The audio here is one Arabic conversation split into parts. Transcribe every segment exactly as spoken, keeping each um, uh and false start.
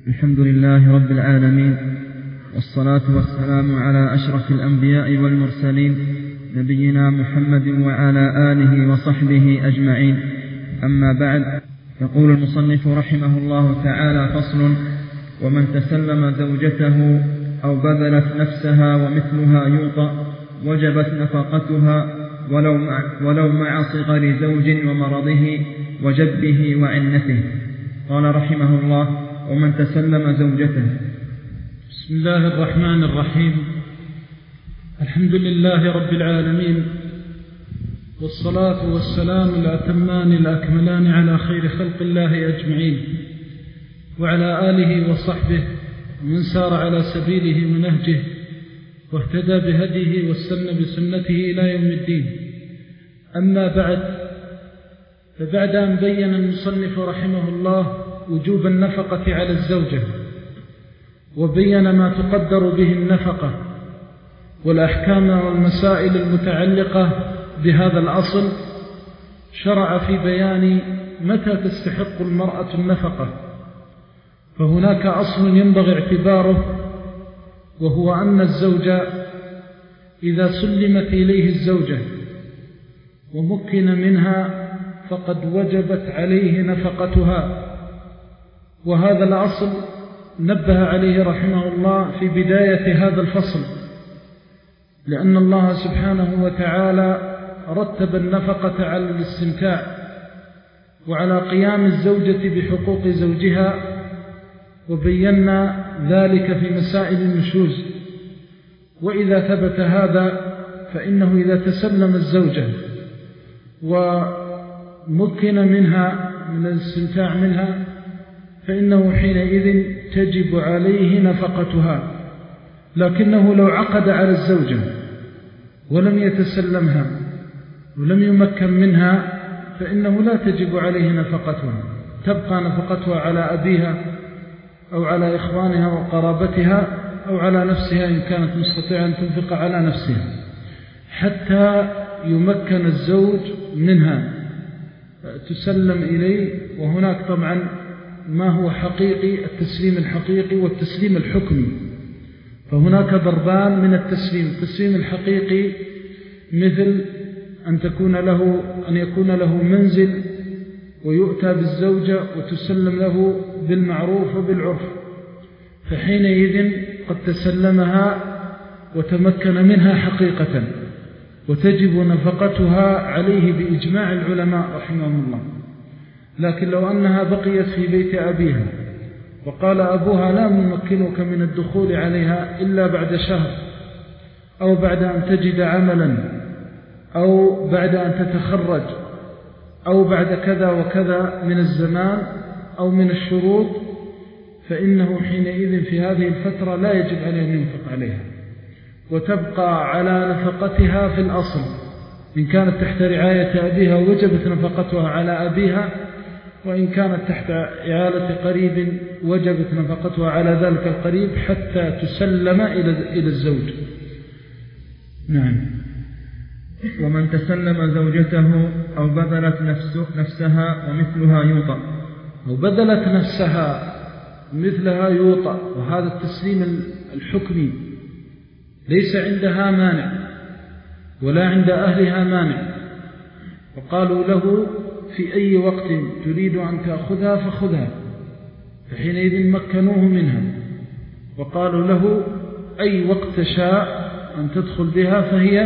الحمد لله رب العالمين، والصلاة والسلام على أشرف الأنبياء والمرسلين نبينا محمد وعلى آله وصحبه أجمعين. أما بعد، يقول المصنف رحمه الله تعالى: فصل: ومن تسلم زوجته أو بذلت نفسها ومثلها يوطأ وجبت نفقتها ولو مع, ولو مع صغر زوج ومرضه وجبه وعنته. قال رحمه الله: ومن تسلم زوجته. بسم الله الرحمن الرحيم. الحمد لله رب العالمين، والصلاة والسلام الأتمان الأكملان على خير خلق الله أجمعين، وعلى آله وصحبه ومن سار على سبيله ونهجه واهتدى بهديه واستنى بسنته إلى يوم الدين. أما بعد، فبعد أن بين المصنف رحمه الله وجوب النفقة على الزوجة وبين ما تقدر به النفقة والأحكام والمسائل المتعلقة بهذا الأصل، شرع في بيان متى تستحق المرأة النفقة. فهناك أصل ينبغي اعتباره، وهو أن الزوج إذا سلمت إليه الزوجة ومكن منها فقد وجبت عليه نفقتها. وهذا الأصل نبه عليه رحمه الله في بداية هذا الفصل، لأن الله سبحانه وتعالى رتب النفقة على الاستمتاع وعلى قيام الزوجة بحقوق زوجها، وبينا ذلك في مسائل النشوز. وإذا ثبت هذا فإنه إذا تسلم الزوجة ومكن منها من الاستمتاع منها فإنه حينئذ تجب عليه نفقتها. لكنه لو عقد على الزوجة ولم يتسلمها ولم يمكن منها فإنه لا تجب عليه نفقتها، تبقى نفقتها على أبيها أو على إخوانها وقرابتها أو على نفسها إن كانت مستطيعة أن تنفق على نفسها حتى يمكن الزوج منها تسلم إليه. وهناك طبعا ما هو حقيقي، التسليم الحقيقي والتسليم الحكمي. فهناك ضربان من التسليم: التسليم الحقيقي مثل أن تكون له أن يكون له منزل ويؤتى بالزوجة وتسلم له بالمعروف وبالعرف، فحينئذ قد تسلمها وتمكن منها حقيقة وتجب نفقتها عليه بإجماع العلماء رحمهم الله. لكن لو أنها بقيت في بيت أبيها وقال أبوها: لا نمكنك من الدخول عليها إلا بعد شهر أو بعد أن تجد عملا أو بعد أن تتخرج أو بعد كذا وكذا من الزمان أو من الشروط، فإنه حينئذ في هذه الفترة لا يجب عليه أن ينفق عليها، وتبقى على نفقتها في الأصل. إن كانت تحت رعاية أبيها وجبت نفقتها على أبيها، وإن كانت تحت إعالة قريب وجبت نفقتها على ذلك القريب حتى تسلم إلى الزوج. نعم. ومن تسلم زوجته أو بذلت نفسه نفسها ومثلها يوطأ. أو بذلت نفسها مثلها يوطأ، وهذا التسليم الحكمي ليس عندها مانع ولا عند أهلها مانع، وقالوا له: في أي وقت تريد أن تأخذها فخذها، فحينئذ مكنوه منها وقالوا له: أي وقت شاء أن تدخل بها فهي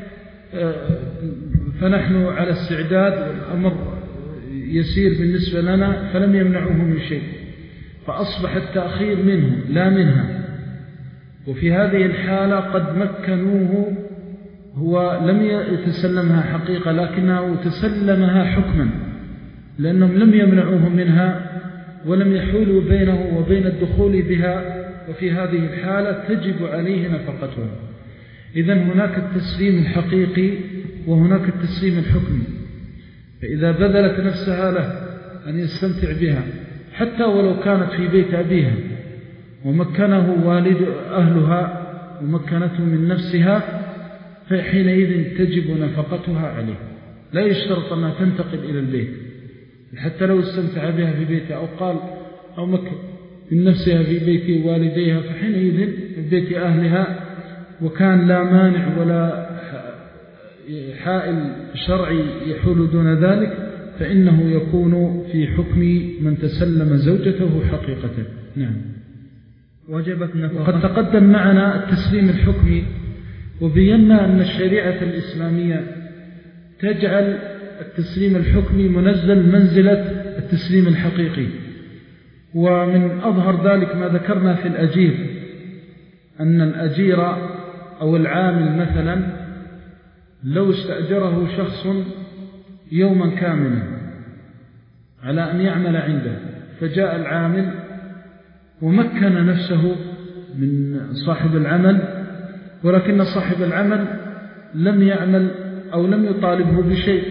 فنحن على استعداد، والأمر يسير بالنسبة لنا، فلم يمنعوه من شيء، فأصبح التأخير منه لا منها. وفي هذه الحالة قد مكنوه، هو لم يتسلمها حقيقة لكنه تسلمها حكما، لأنهم لم يمنعوه منها ولم يحولوا بينه وبين الدخول بها، وفي هذه الحالة تجب عليه نفقتها. إذن هناك التسليم الحقيقي وهناك التسليم الحكمي. فإذا بذلت نفسها له أن يستمتع بها حتى ولو كانت في بيت أبيها ومكنه والد أهلها ومكنته من نفسها، فحينئذ تجب نفقتها عليه. لا يشترط أنها تنتقل إلى البيت، حتى لو استمتع بها في بيته أو قال أو مكن من نفسها في بيت والديها فحينئذ في بيت أهلها، وكان لا مانع ولا حائل شرعي يحول دون ذلك، فإنه يكون في حكم من تسلم زوجته حقيقة. نعم. وجبت نفقة. وقد تقدم معنا التسليم الحكمي، وبينا أن الشريعة الإسلامية تجعل التسليم الحكمي منزل منزلة التسليم الحقيقي. ومن أظهر ذلك ما ذكرنا في الأجير، أن الأجير أو العامل مثلا لو استأجره شخص يوما كاملا على أن يعمل عنده، فجاء العامل ومكن نفسه من صاحب العمل، ولكن صاحب العمل لم يعمل أو لم يطالبه بشيء،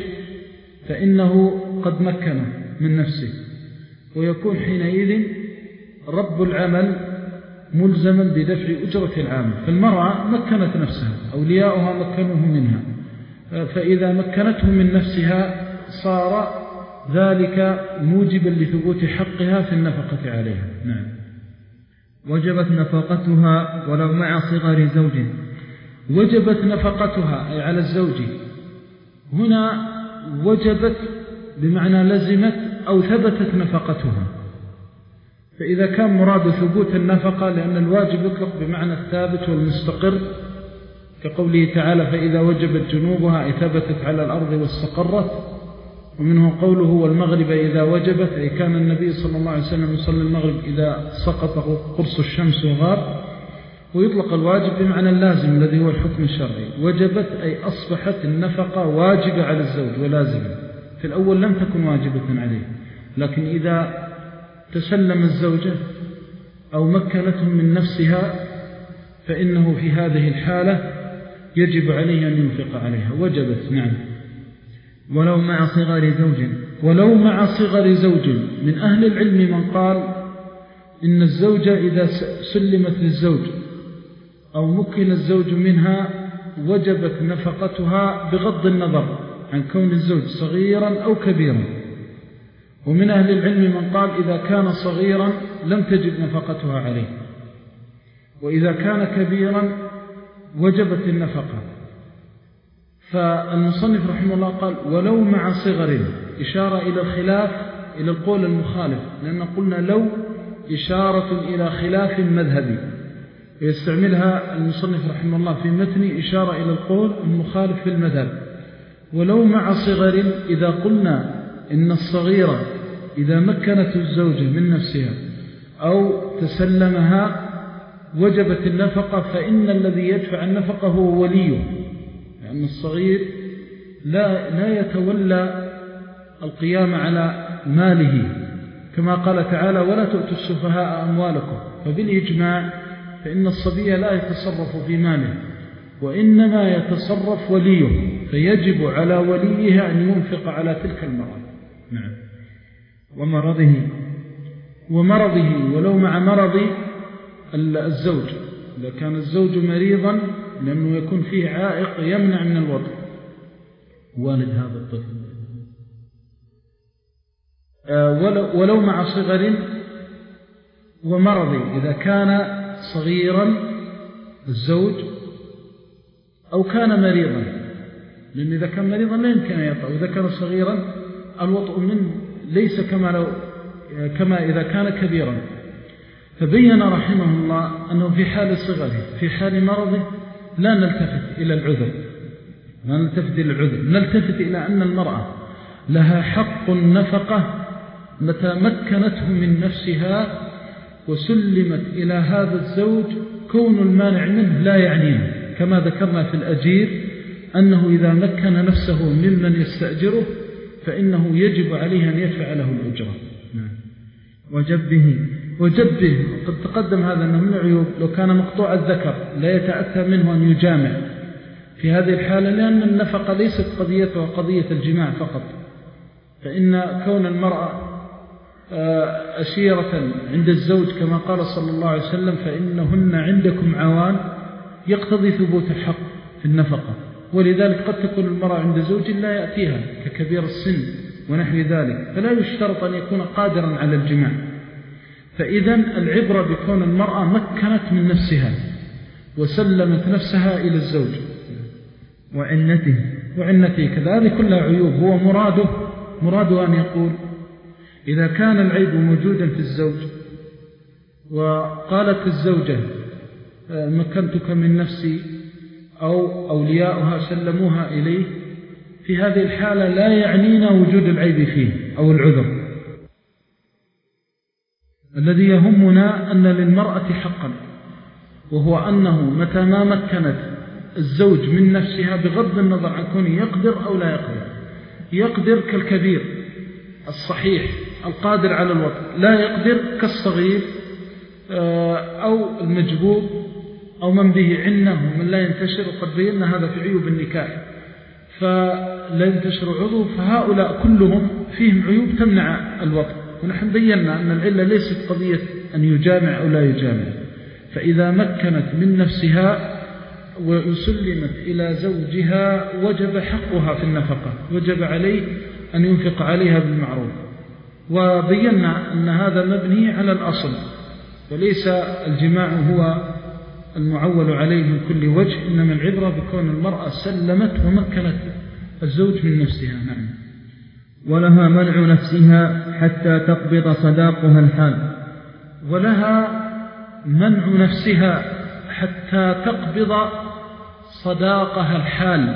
فإنه قد مكنه من نفسه، ويكون حينئذ رب العمل ملزما بدفع أجرة العامل. فالمرأة مكنت نفسها، أولياؤها مكنوه منها، فإذا مكنته من نفسها صار ذلك موجبا لثبوت حقها في النفقة عليها. نعم. وجبت نفقتها ولو مع صغر زوج. وجبت نفقتها أي على الزوج، هنا وجبت بمعنى لزمت أو ثبتت نفقتها. فإذا كان مراد ثبوت النفقة، لأن الواجب يطلق بمعنى الثابت والمستقر، كقوله تعالى فإذا وجبت جنوبها أي ثبتت على الأرض واستقرت. ومنه قوله والمغرب إذا وجبت، أي كان النبي صلى الله عليه وسلم يصلي المغرب إذا سقط قرص الشمس وغاب. ويطلق الواجب بمعنى اللازم الذي هو الحكم الشرعي. وجبت أي أصبحت النفقة واجبة على الزوج ولازمة. في الأول لم تكن واجبة عليه، لكن إذا تسلم الزوجة أو مكنته من نفسها فإنه في هذه الحالة يجب عليه أن ينفق عليها. وجبت. نعم. ولو مع صغر زوج. ولو مع صغر زوج. من أهل العلم من قال إن الزوجة إذا سلمت للزوج أو مكن الزوج منها وجبت نفقتها بغض النظر عن كون الزوج صغيرا أو كبيرا. ومن أهل العلم من قال إذا كان صغيرا لم تجب نفقتها عليه، وإذا كان كبيرا وجبت النفقة. فالمصنف رحمه الله قال ولو مع صغر، إشارة إلى الخلاف، إلى القول المخالف، لأن قلنا لو إشارة إلى خلاف مذهبي، ويستعملها المصنف رحمه الله في متن إشارة إلى القول المخالف في المذهب. ولو مع صغر، إذا قلنا إن الصغيرة إذا مكنت الزوجة من نفسها أو تسلمها وجبت النفقة، فإن الذي يدفع النفقة هو وليه، لأن الصغير لا, لا يتولى القيام على ماله، كما قال تعالى ولا تؤتوا السفهاء أموالكم. فبالإجماع فإن الصبي لا يتصرف في ماله، وإنما يتصرف وليه، فيجب على وليه أن ينفق على تلك المرأة. نعم. ومرضه. ومرضه ولو مع مرض الزوج، إذا كان الزوج مريضا، لأنه يكون فيه عائق يمنع من الوضع والد هذا الطفل. ولو مع صغر ومرض، إذا كان صغيرا الزوج أو كان مريضا، لأن إذا كان مريضا لا يمكن أن يطأ، وإذا كان صغيرا الوطء منه ليس كما, لو كما إذا كان كبيرا. فبين رحمه الله أنه في حال صغره في حال مرضه لا نلتفت إلى العذر، لا نلتفت إلى العذر، نلتفت إلى أن المرأة لها حق النفقة متى مكنته من نفسها وسلمت إلى هذا الزوج. كون المانع منه لا يعنيه، كما ذكرنا في الأجير أنه إذا مكن نفسه ممن يستأجره فإنه يجب عليه أن يدفع له الأجرة. وجبه. وجبه قد تقدم هذا أنه من العيوب، لو كان مقطوع الذكر لا يتأتى منه أن يجامع في هذه الحالة، لأن النفقة ليست قضيتها قضية الجماع فقط، فإن كون المرأة أشيرة عند الزوج كما قال صلى الله عليه وسلم فإنهن عندكم عوان، يقتضي ثبوت الحق في النفقة. ولذلك قد تكون المرأة عند زوج لا يأتيها ككبير السن ونحو ذلك، فلا يشترط أن يكون قادرا على الجماع. فإذا العبرة بكون المرأة مكنت من نفسها وسلمت نفسها إلى الزوج وعنته وعنته كذا، هذه كلها عيوب. هو مراده مراده أن يقول إذا كان العيب موجودا في الزوج وقالت الزوجة مكنتك من نفسي أو أولياؤها سلموها إليه، في هذه الحالة لا يعنينا وجود العيب فيه أو العذر. الذي يهمنا أن للمرأة حقا، وهو أنه متى ما مكنت الزوج من نفسها بغض النظر عن كونه يقدر أو لا يقدر، يقدر كالكبير الصحيح القادر على الوطن، لا يقدر كالصغير أو المجبوب أو من به عنة ومن لا ينتشر، وقد بينا هذا في عيوب النكاح، فلا ينتشر عضو، فهؤلاء كلهم فيهم عيوب تمنع الوطن. ونحن بينا أن العلة ليست قضية أن يجامع أو لا يجامع، فإذا مكنت من نفسها وسلمت إلى زوجها وجب حقها في النفقة، وجب عليه أن ينفق عليها بالمعروف. وبينا أن هذا مبني على الأصل، وليس الجماع هو المعول عليه من كل وجه، إنما العبرة بكون المرأة سلمت ومكنت الزوج من نفسها. نعم. ولها منع نفسها حتى تقبض صداقها الحال. ولها منع نفسها حتى تقبض صداقها الحال.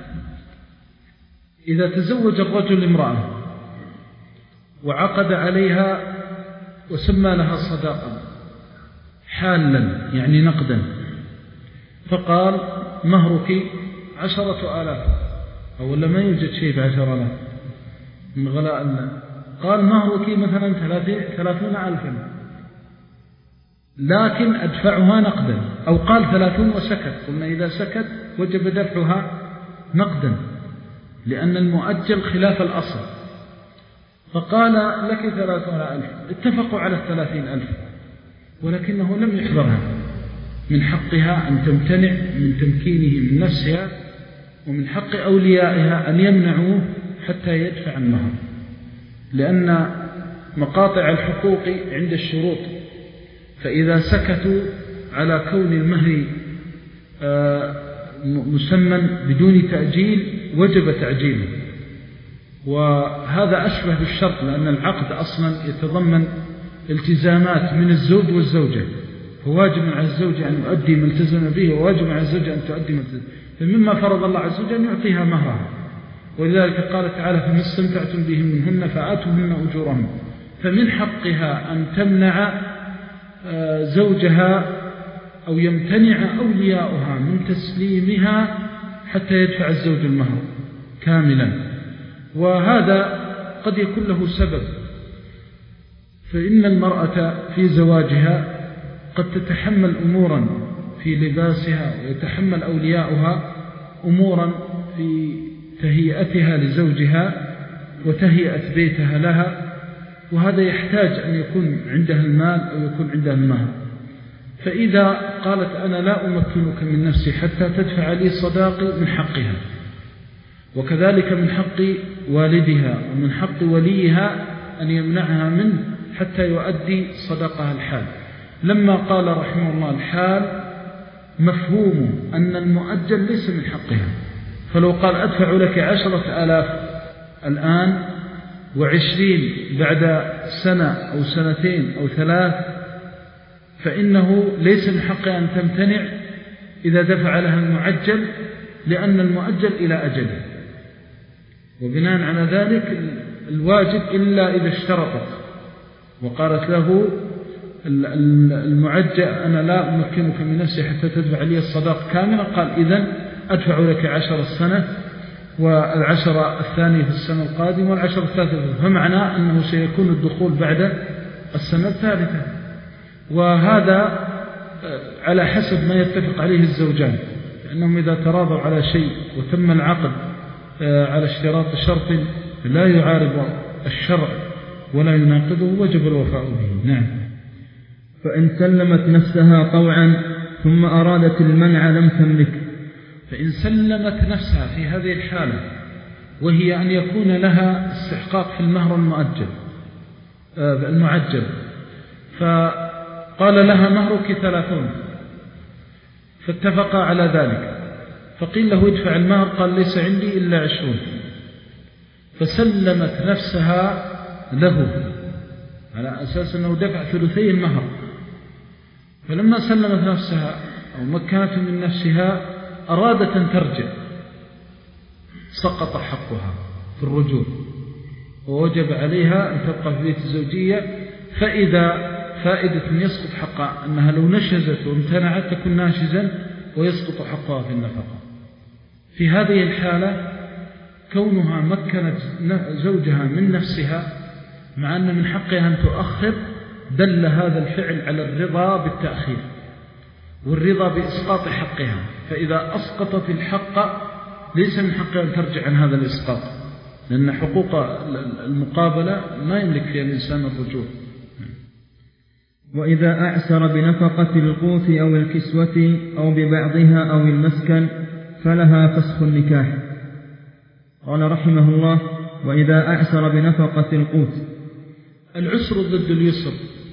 إذا تزوج الرجل امرأة وعقد عليها وسمى لها صداقا حالا يعني نقدا، فقال مهرك عشرة آلاف، أولا ما يوجد شيء بعشر آلاف من غلاء المال، قال مهرك مثلا ثلاثون ألفا لكن أدفعها نقدا، أو قال ثلاثون وسكت، قلنا إذا سكت وجب دفعها نقدا لأن المؤجل خلاف الأصل، فقال لك ثلاثون ألف، اتفقوا على الثلاثين ألف، ولكنه لم يحضرها. من حقها أن تمتنع من تمكينه من نفسها، ومن حق أوليائها أن يمنعوه حتى يدفع المهر، لأن مقاطع الحقوق عند الشروط، فإذا سكتوا على كون المهر مسمى بدون تأجيل وجب تعجيله، وهذا أشبه بالشرط، لأن العقد أصلا يتضمن التزامات من الزوج والزوجة، فواجب على الزوج أن يؤدي ما التزم به، وواجب على الزوجة أن تؤدي ما التزم، فمما فرض الله عز وجل أن يعطيها مهرها. ولذلك قال تعالى فما استمتعتم به منهن فآتوهن أجورهن، فمن حقها أن تمنع زوجها أو يمتنع أولياؤها من تسليمها حتى يدفع الزوج المهر كاملا. وهذا قد يكون له سبب، فإن المرأة في زواجها قد تتحمل أمورا في لباسها، ويتحمل أولياؤها أمورا في تهيئتها لزوجها وتهيئة بيتها لها، وهذا يحتاج أن يكون عندها المال أو يكون عندها المهر. فإذا قالت أنا لا أمكنك من نفسي حتى تدفع لي صداقي، من حقها، وكذلك من حق والدها ومن حق وليها أن يمنعها منه حتى يؤدي صداقها الحال. لما قال رحمه الله الحال مفهوم أن المؤجل ليس من حقها، فلو قال أدفع لك عشرة آلاف الآن وعشرين بعد سنة أو سنتين أو ثلاث، فإنه ليس من حقها أن تمتنع إذا دفع لها المعجل، لأن المؤجل إلى أجله، وبناء على ذلك الواجب إلا إذا اشترطت وقالت له المعجل أنا لا أمكنك من نفسي حتى تدفع لي الصداق كاملا، قال إذن أدفع لك عشر السنة والعشرة الثانية في السنة القادمة والعشرة الثالثة، فمعناه أنه سيكون الدخول بعد السنة الثالثة. وهذا على حسب ما يتفق عليه الزوجان، لأنهم إذا تراضوا على شيء وتم العقد على اشتراط شرط لا يعارض الشرع ولا يناقضه وجب الوفاء به. نعم. فإن سلمت نفسها طوعا ثم أرادت المنع لم تملك. فإن سلمت نفسها في هذه الحالة وهي أن يكون لها استحقاق في المهر المؤجل المعجل، فقال لها مهرك ثلاثون، فاتفقا على ذلك. فقيل له ادفع المهر، قال ليس عندي إلا عشرون، فسلمت نفسها له على أساس أنه دفع ثلثي المهر. فلما سلمت نفسها أو مكنت من نفسها أرادت أن ترجع، سقط حقها في الرجوع، ووجب عليها أن تبقى في بيت الزوجية. فإذا فائدة يسقط حقها أنها لو نشزت وامتنعت تكون ناشزا ويسقط حقها في النفقة. في هذه الحالة كونها مكنت زوجها من نفسها مع أن من حقها أن تؤخر، دل هذا الفعل على الرضا بالتأخير والرضا بإسقاط حقها. فإذا أسقطت الحق ليس من حقها أن ترجع عن هذا الإسقاط، لأن حقوق المقابلة ما يملك فيها الإنسان الرجوع. وإذا أعسر بنفقة القوت أو الكسوة أو ببعضها أو المسكن فلها فسخ النكاح. قال رحمه الله: وإذا أعسر بنفقة القوت. العسر ضد اليسر،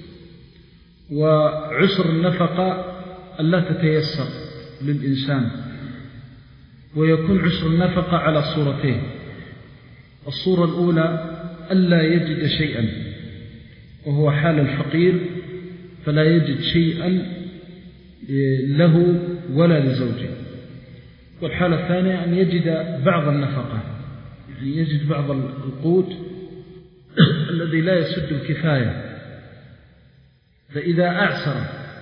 وعسر النفقة ألا تتيسر للإنسان، ويكون عسر النفقة على صورتين. الصورة الأولى ألا يجد شيئا، وهو حال الفقير فلا يجد شيئا له ولا لزوجه. والحالة الثانية أن يجد بعض النفقة، يعني يجد بعض القوت الذي لا يسد الكفاية. فإذا أعسر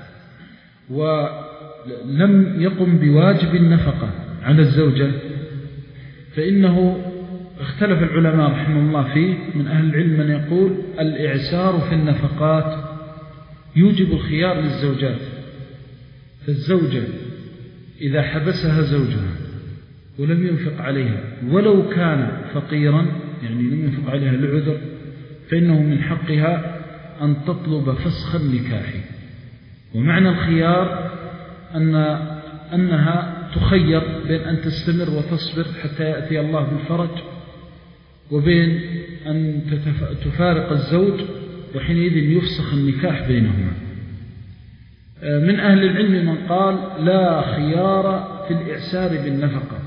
ولم يقم بواجب النفقة على الزوجة فإنه اختلف العلماء رحمه الله فيه. من أهل العلم من يقول الإعسار في النفقات يوجب الخيار للزوجات. فالزوجة إذا حبسها زوجها ولم ينفق عليها ولو كان فقيرا، يعني لم ينفق عليها لعذر، فإنه من حقها أن تطلب فسخ النكاح. ومعنى الخيار أن أنها تخير بين أن تستمر وتصبر حتى يأتي الله بالفرج، وبين أن تفارق الزوج وحينئذ يفسخ النكاح بينهما. من أهل العلم من قال لا خيار في الإعسار بالنفقة،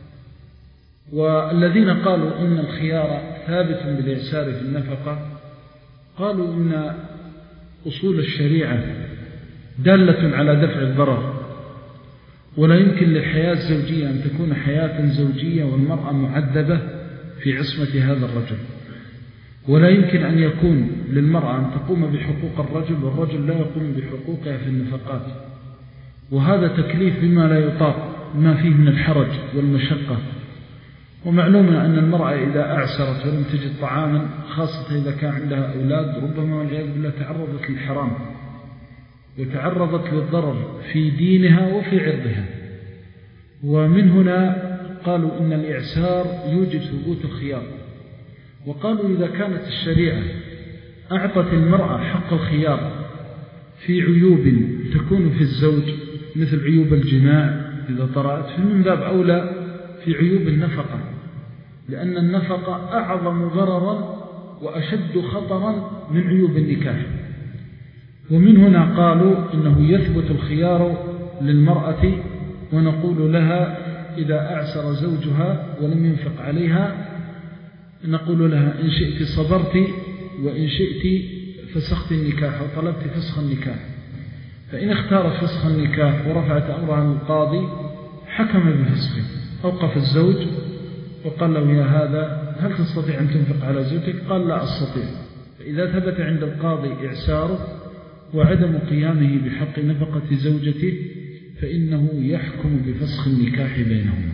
والذين قالوا إن الخيار ثابت بالإعسار في النفقة قالوا إن أصول الشريعة دالة على دفع الضرر، ولا يمكن للحياة الزوجية أن تكون حياة زوجية والمرأة معذبة في عصمة هذا الرجل، ولا يمكن أن يكون للمرأة أن تقوم بحقوق الرجل والرجل لا يقوم بحقوقها في النفقات. وهذا تكليف بما لا يطاق، ما فيه من الحرج والمشقة. ومعلوم أن المرأة إذا أعسرت ولم تجد طعاما، خاصة إذا كان عندها أولاد، ربما والعياذ بالله تعرضت للحرام وتعرضت للضرر في دينها وفي عرضها. ومن هنا قالوا إن الإعسار يوجد ثبوت الخيار. وقالوا إذا كانت الشريعة أعطت المرأة حق الخيار في عيوب تكون في الزوج مثل عيوب الجماع إذا طرأت، فمن باب أولى في عيوب النفقة، لأن النفقة أعظم ضررا وأشد خطرا من عيوب النكاح. ومن هنا قالوا إنه يثبت الخيار للمرأة، ونقول لها إذا أعسر زوجها ولم ينفق عليها نقول لها إن شئت صبرت وإن شئت فسخت النكاح وطلبت فسخ النكاح. فإن اختارت فسخ النكاح ورفعت أمرها للقاضي حكم بفسخه، أوقف الزوج وقال له يا هذا هل تستطيع أن تنفق على زوجك؟ قال لا أستطيع. فإذا ثبت عند القاضي إعساره وعدم قيامه بحق نفقة زوجته فإنه يحكم بفسخ النكاح بينهما.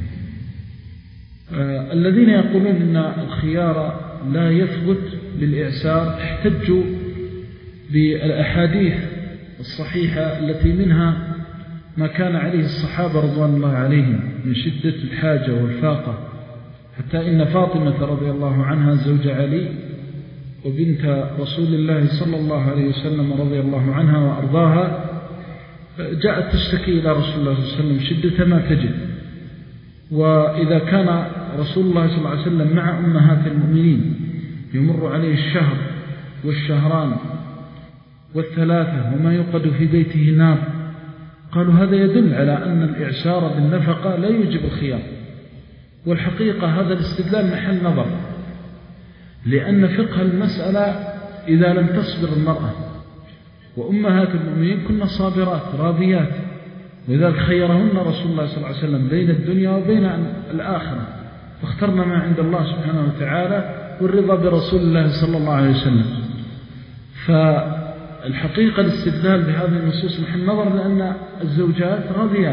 آه الذين يقولون أن الخيار لا يثبت بالإعسار احتجوا بالأحاديث الصحيحة التي منها ما كان عليه الصحابة رضوان الله عليهم من شدة الحاجة والفاقة، حتى إن فاطمة رضي الله عنها زوج علي وبنت رسول الله صلى الله عليه وسلم رضي الله عنها وأرضاها جاءت تشتكي إلى رسول الله صلى الله عليه وسلم شدة ما تجد. وإذا كان رسول الله صلى الله عليه وسلم مع أمهات المؤمنين يمر عليه الشهر والشهران والثلاثة وما يوقد في بيته نار. قالوا هذا يدل على أن الإعسار بالنفقة لا يوجب الخيار. والحقيقة هذا الاستدلال محل نظر، لأن فقه المسألة إذا لم تصبر المرأة، وأمهات المؤمنين كنا صابرات راضيات، وإذا خيرهن رسول الله صلى الله عليه وسلم بين الدنيا وبين الآخرة، فاخترنا ما عند الله سبحانه وتعالى والرضا برسول الله صلى الله عليه وسلم. فالحقيقة الاستدلال بهذه النصوص محل نظر، لأن الزوجات راضيات،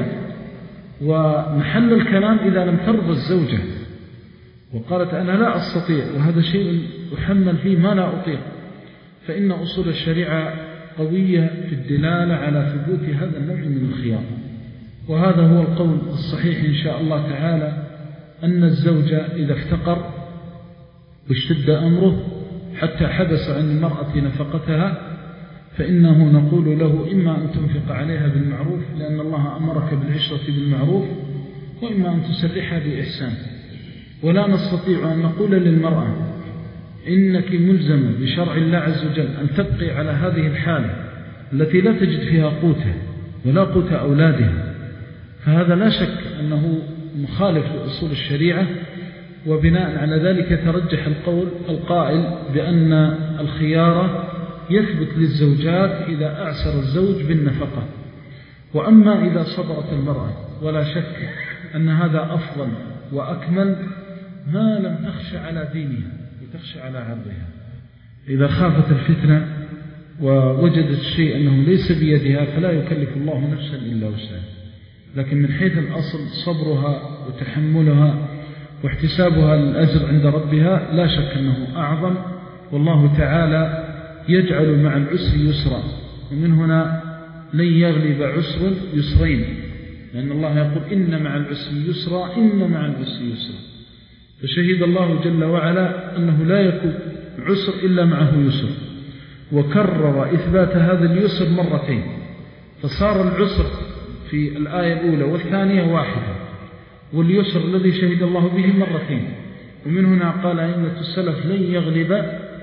ومحل الكلام إذا لم ترضى الزوجة وقالت أنا لا أستطيع، وهذا شيء أحمل فيه ما لا أطيق، فإن أصول الشريعة قوية في الدلالة على ثبوت هذا النوع من الخيار. وهذا هو القول الصحيح إن شاء الله تعالى، أن الزوج إذا افتقر واشتد أمره حتى حبس عن المرأة نفقتها، فإنه نقول له إما أن تنفق عليها بالمعروف لأن الله أمرك بالعشرة بالمعروف، وإما أن تسرحها بإحسان. ولا نستطيع أن نقول للمرأة إنك ملزمة بشرع الله عز وجل أن تبقي على هذه الحالة التي لا تجد فيها قوتها ولا قوت أولادها، فهذا لا شك أنه مخالف لأصول الشريعة. وبناء على ذلك ترجح القول القائل بأن الخيار يثبت للزوجات إذا أعسر الزوج بالنفقة. وأما إذا صبرت المرأة، ولا شك أن هذا أفضل وأكمل ما لم تخش على دينها وتخشى على عرضها. إذا خافت الفتنة ووجدت الشيء أنه ليس بيدها فلا يكلف الله نفسا إلا وسعها، لكن من حيث الأصل صبرها وتحملها واحتسابها للأجر عند ربها لا شك أنه أعظم. والله تعالى يجعل مع العسر يسرا، ومن هنا لن يغلب عسر يسرين، لأن الله يقول إن مع العسر يسرا إن مع العسر يسرا. فشهد الله جل وعلا أنه لا يكون عسر إلا معه يسر، وكرر إثبات هذا اليسر مرتين، فصار العسر في الآية الأولى والثانية واحدة، واليسر الذي شهد الله به مرتين. ومن هنا قال أئمة السلف لن يغلب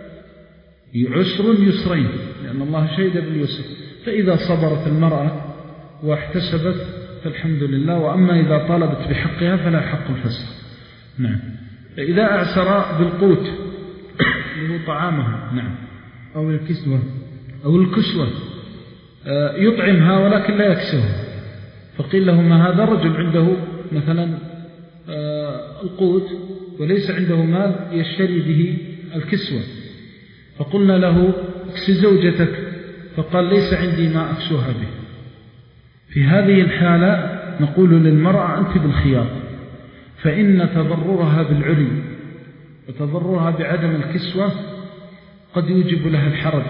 عسر يسرين، لأن الله شهد باليسر. فإذا صبرت المرأة واحتسبت فالحمد لله، وأما إذا طالبت بحقها فلا حق الفسخ. نعم. إذا أعسر بالقوت اللي هو طعامها، نعم، أو الكسوة أو الكسوة، يطعمها ولكن لا يكسوها، فقيل له ما هذا رجل عنده مثلا القوت وليس عنده مال يشتري به الكسوة، فقلنا له اكس زوجتك، فقال ليس عندي ما أكسوها به. في هذه الحالة نقول للمرأة أنت بالخيار، فإن تضررها بالعلي وتضررها بعدم الكسوة قد يوجب لها الحرج،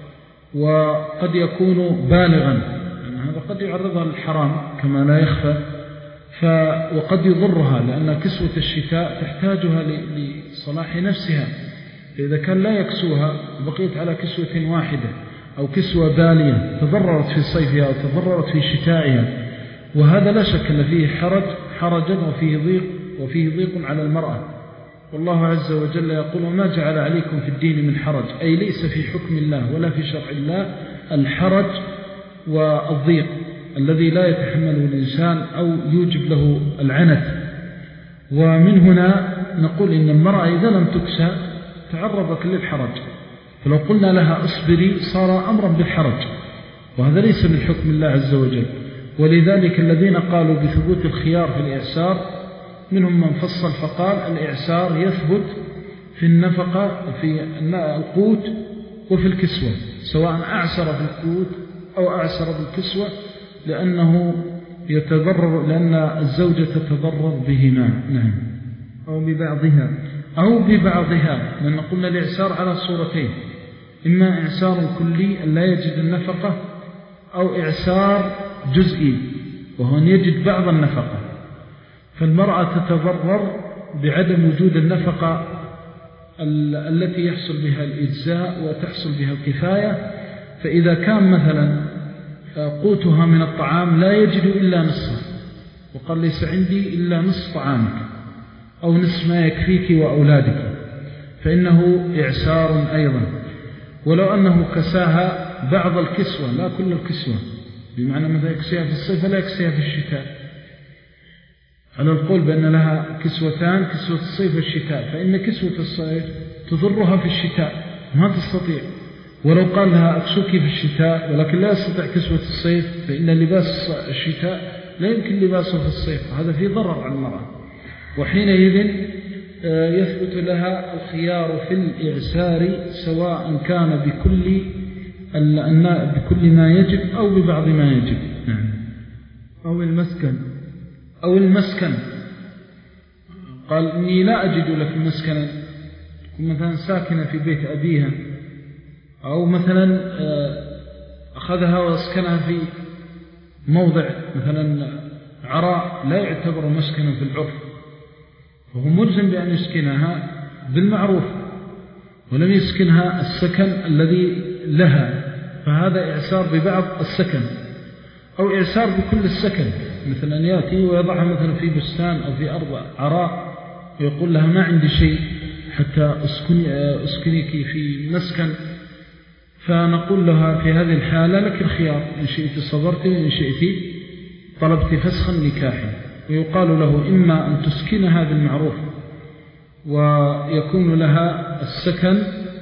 وقد يكون بالغا، لأن هذا قد يعرضها للحرام كما لا يخفى، ف وقد يضرها لأن كسوة الشتاء تحتاجها لصلاح نفسها، فإذا كان لا يكسوها بقيت على كسوة واحدة أو كسوة بالية تضررت في صيفها أو تضررت في شتائها، وهذا لا شك أن فيه حرج حرجا وفيه ضيق وفيه ضيق على المرأة. والله عز وجل يقول وما جعل عليكم في الدين من حرج، أي ليس في حكم الله ولا في شرع الله الحرج والضيق الذي لا يتحمله الإنسان أو يوجب له العنت. ومن هنا نقول إن المرأة إذا لم تكسى تعرضت للحرج، فلو قلنا لها اصبري صار أمرا بالحرج، وهذا ليس من حكم الله عز وجل. ولذلك الذين قالوا بثبوت الخيار في الإعسار منهم من فصل فقال الإعسار يثبت في النفقة في القوت وفي الكسوة، سواء أعسر في القوت أو أعسر بالكسوة، لأنه يتضرر، لأن الزوجة تتضرر بهما. نعم. أو ببعضها أو ببعضها، لأن قلنا الإعسار على صورتين، إما إعسار كلي أن لا يجد النفقة، أو إعسار جزئي وهو أن يجد بعض النفقة. فالمرأة تتضرر بعدم وجود النفقة التي يحصل بها الإجزاء وتحصل بها الكفاية. فإذا كان مثلا قوتها من الطعام لا يجد إلا نصف، وقال ليس عندي إلا نصف طعامك أو نصف ما يكفيك وأولادك، فإنه إعسار أيضا. ولو أنه كساها بعض الكسوة لا كل الكسوة، بمعنى مثلا يكسيها في الصيف لا يكسيها في الشتاء، على القول بأن لها كسوتان، كسوة الصيف والشتاء، فإن كسوة الصيف تضرها في الشتاء ما تستطيع، ولو قال لها أكسوك في الشتاء ولكن لا يستطيع كسوة الصيف، فإن لباس الشتاء لا يمكن لباسه في الصيف، هذا فيه ضرر على المرأة. وحينئذ يثبت لها الخيار في الإعسار سواء كان بكل بكل ما يجب أو ببعض ما يجب. نعم. أو المسكن أو المسكن. قال إني لا أجد لك مسكنا، تكون مثلا ساكنة في بيت أبيها، أو مثلا أخذها واسكنها في موضع مثلا عراء لا يعتبر مسكنا في العرف، فهو ملزم بأن يسكنها بالمعروف ولم يسكنها السكن الذي لها، فهذا إعسار ببعض السكن، أو إعسار بكل السكن، مثلا أن يأتي ويضعها مثلا في بستان أو في أرض عراء ويقول لها ما عندي شيء حتى أسكني أسكنيك في مسكن، فنقول لها في هذه الحالة لك الخيار، إن شئت صبرت وإن شئت طلبت فسخ النكاح، ويقال له إما أن تسكنها بالمعروف ويكون لها السكن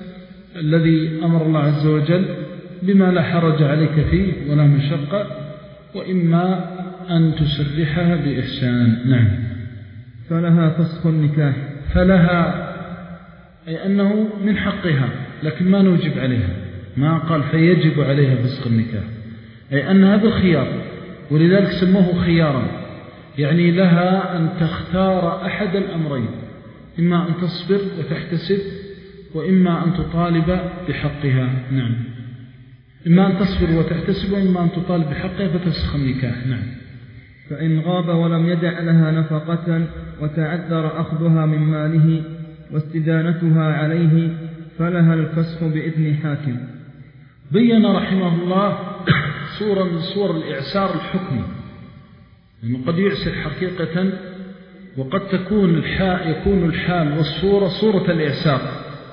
الذي أمر الله عز وجل بما لا حرج عليك فيه ولا مشقة، وإما أن تسرحها بإحسان. نعم. فلها فسخ النكاح. فلها أي أنه من حقها، لكن ما نوجب عليها، ما قال فيجب عليها فسخ النكاح، أي أنها بالخيار، ولذلك سموه خيارا، يعني لها أن تختار أحد الأمرين، إما أن تصبر وتحتسب، وإما أن تطالب بحقها. نعم. إما أن تصبر وتحتسب، وإما أن تطالب بحقها فتفسخ النكاح. نعم. فإن غاب ولم يدع لها نفقة وتعذر أخذها من ماله واستدانتها عليه فلها الفسخ بإذن حاكم. بين رحمه الله صورة من صور الإعسار الحكمي، لأنه قد يعسر حقيقة، وقد تكون الحال يكون الحال والصورة صورة الإعسار،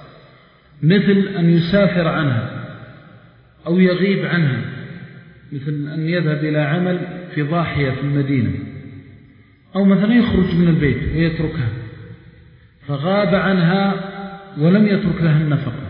مثل أن يسافر عنها أو يغيب عنها، مثل أن يذهب إلى عمل في ضاحية في المدينة، أو مثلا يخرج من البيت ويتركها، فغاب عنها ولم يترك لها النفقة،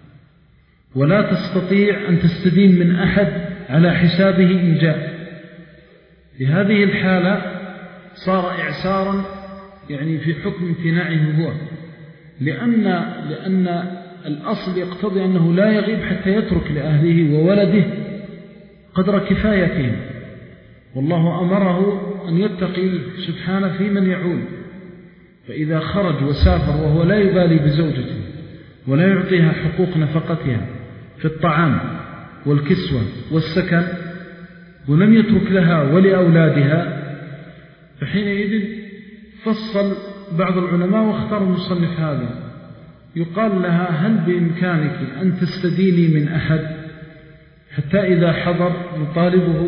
ولا تستطيع أن تستدين من أحد على حسابه إن جاء. في هذه الحالة صار إعسارا يعني في حكم امتناعه هو، لأن, لأن الأصل يقتضي أنه لا يغيب حتى يترك لأهله وولده قدر كفايتهم، والله أمره أن يتقي سبحانه في من يعول، فإذا خرج وسافر وهو لا يبالي بزوجته ولا يعطيها حقوق نفقتها في الطعام والكسوة والسكن ولم يترك لها ولأولادها، فحينئذ فصل بعض العلماء واختار المصنف هذا، يقال لها هل بإمكانك أن تستديني من أحد حتى إذا حضر نطالبه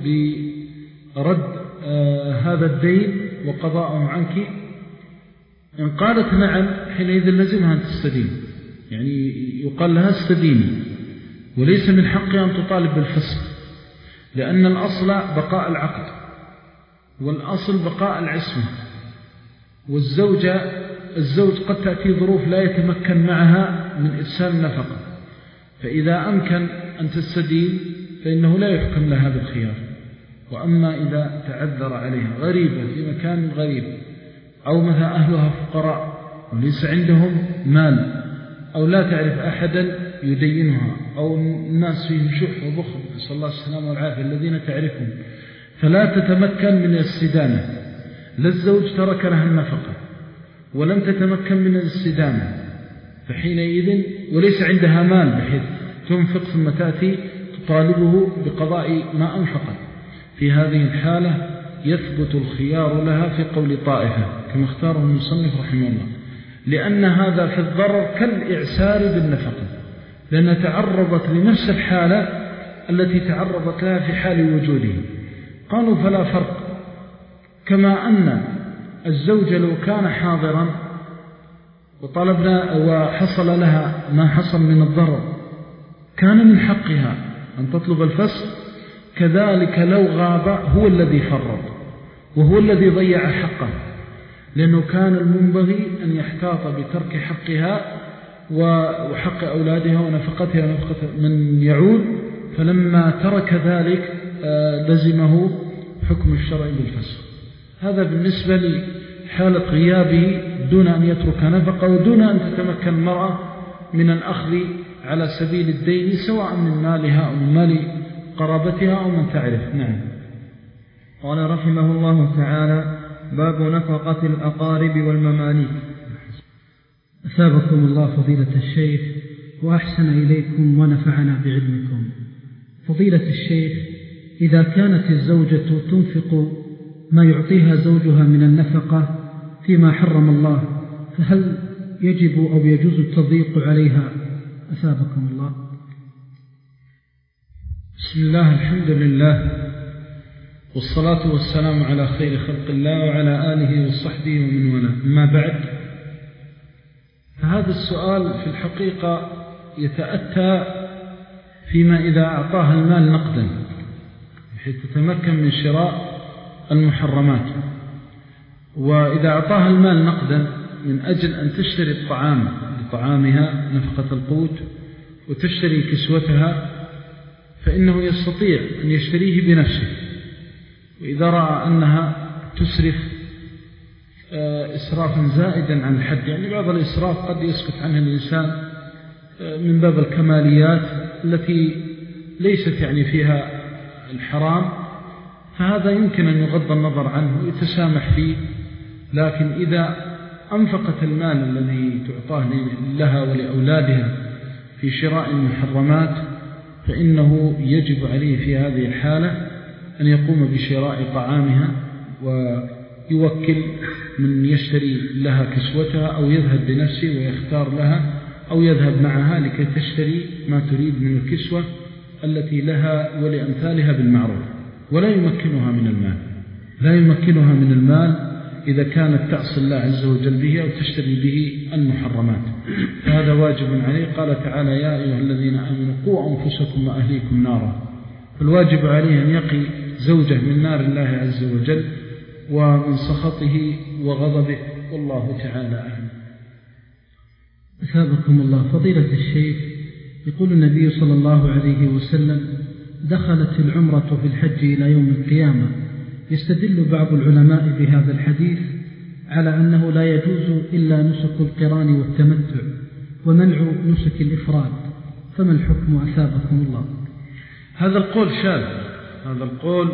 برد آه هذا الدين وقضاءه عنك؟ إن قالت نعم حينئذ لازمها أن تستدين، يعني يقال لها استديني، وليس من حقها أن تطالب بالفسخ، لأن الأصل بقاء العقد، والأصل بقاء العصمة، والزوجة الزوج قد تأتي ظروف لا يتمكن معها من إرسال النفقة، فإذا أمكن أن تستدين فإنه لا يحكم لها بالخيار. وأما إذا تعذر عليها غريبة في مكان غريب، أو مثلا أهلها فقراء وليس عندهم مال، أو لا تعرف أحدا يدينها، أو الناس فيهم شح وبخل نسأل الله السلامة والعافية الذين تعرفهم، فلا تتمكن من الاستدانة، لا الزوج ترك لها النفقة ولم تتمكن من الاستدانة، فحينئذ وليس عندها مال بحيث تنفق ثم تأتي تطالبه بقضاء ما أنفقت، في هذه الحالة يثبت الخيار لها في قول طائفة كما اختاره المصنف رحمه الله، لأن هذا في الضرر كالإعسار بالنفقة، لأنها تعرضت لنفس الحالة التي تعرضت لها في حال وجوده. قالوا فلا فرق، كما أن الزوجة لو كان حاضرا وطلبنا وحصل لها ما حصل من الضرر كان من حقها أن تطلب الفسخ. كذلك لو غاب هو الذي فرط وهو الذي ضيع حقه، لأنه كان المنبغي أن يحتاط بترك حقها وحق أولادها ونفقتها ونفقة من يعود، فلما ترك ذلك لزمه حكم الشرع بالفسخ. هذا بالنسبة لحالة غيابه دون أن يترك نفقة ودون أن تتمكن المرأة من الأخذ على سبيل الدين سواء من مالها أو من مال قرابتها أو من تعرف. نعم. قال رحمه الله تعالى: باب نفقة الأقارب والمماليك. أثابكم الله فضيلة الشيخ وأحسن إليكم ونفعنا بعلمكم. فضيلة الشيخ، إذا كانت الزوجة تنفق ما يعطيها زوجها من النفقة فيما حرم الله، فهل يجب أو يجوز التضييق عليها؟ أثابكم الله. بسم الله، الحمد لله، والصلاة والسلام على خير خلق الله وعلى آله وصحبه ومن والاه. أما بعد، فهذا السؤال في الحقيقة يتأتى فيما إذا أعطاها المال نقدا بحيث تتمكن من شراء المحرمات، وإذا أعطاها المال نقدا من أجل أن تشتري الطعام لطعامها نفقة القوت وتشتري كسوتها، فإنه يستطيع أن يشتريه بنفسه. وإذا رأى أنها تسرف إسرافا زائدا عن الحد، يعني بعض الإسراف قد يسكت عنها الإنسان من باب الكماليات التي ليست يعني فيها الحرام، فهذا يمكن أن يغض النظر عنه ويتسامح فيه. لكن إذا أنفقت المال الذي تعطاه لها ولأولادها في شراء المحرمات، فإنه يجب عليه في هذه الحالة أن يقوم بشراء طعامها ويوكل من يشتري لها كسوتها، أو يذهب بنفسه ويختار لها، أو يذهب معها لكي تشتري ما تريد من الكسوة التي لها ولأمثالها بالمعروف، ولا يمكنها من المال لا يمكنها من المال إذا كانت تعصي الله عز وجل به أو تشتري به المحرمات. هذا واجب عليه. قال تعالى: يا أيها الذين آمنوا قوا أنفسكم وأهليكم نارا. فالواجب عليه أن يقي زوجه من نار الله عز وجل ومن سخطه وغضبه، والله تعالى أعلم. أثابكم الله فضيلة الشيخ، يقول النبي صلى الله عليه وسلم: دخلت العمرة في الحج إلى يوم القيامة. يستدل بعض العلماء بهذا الحديث على أنه لا يجوز إلا نسك القران والتمتع ومنع نسك الإفراد، فما الحكم أثابكم الله؟ هذا القول شاذ هذا القول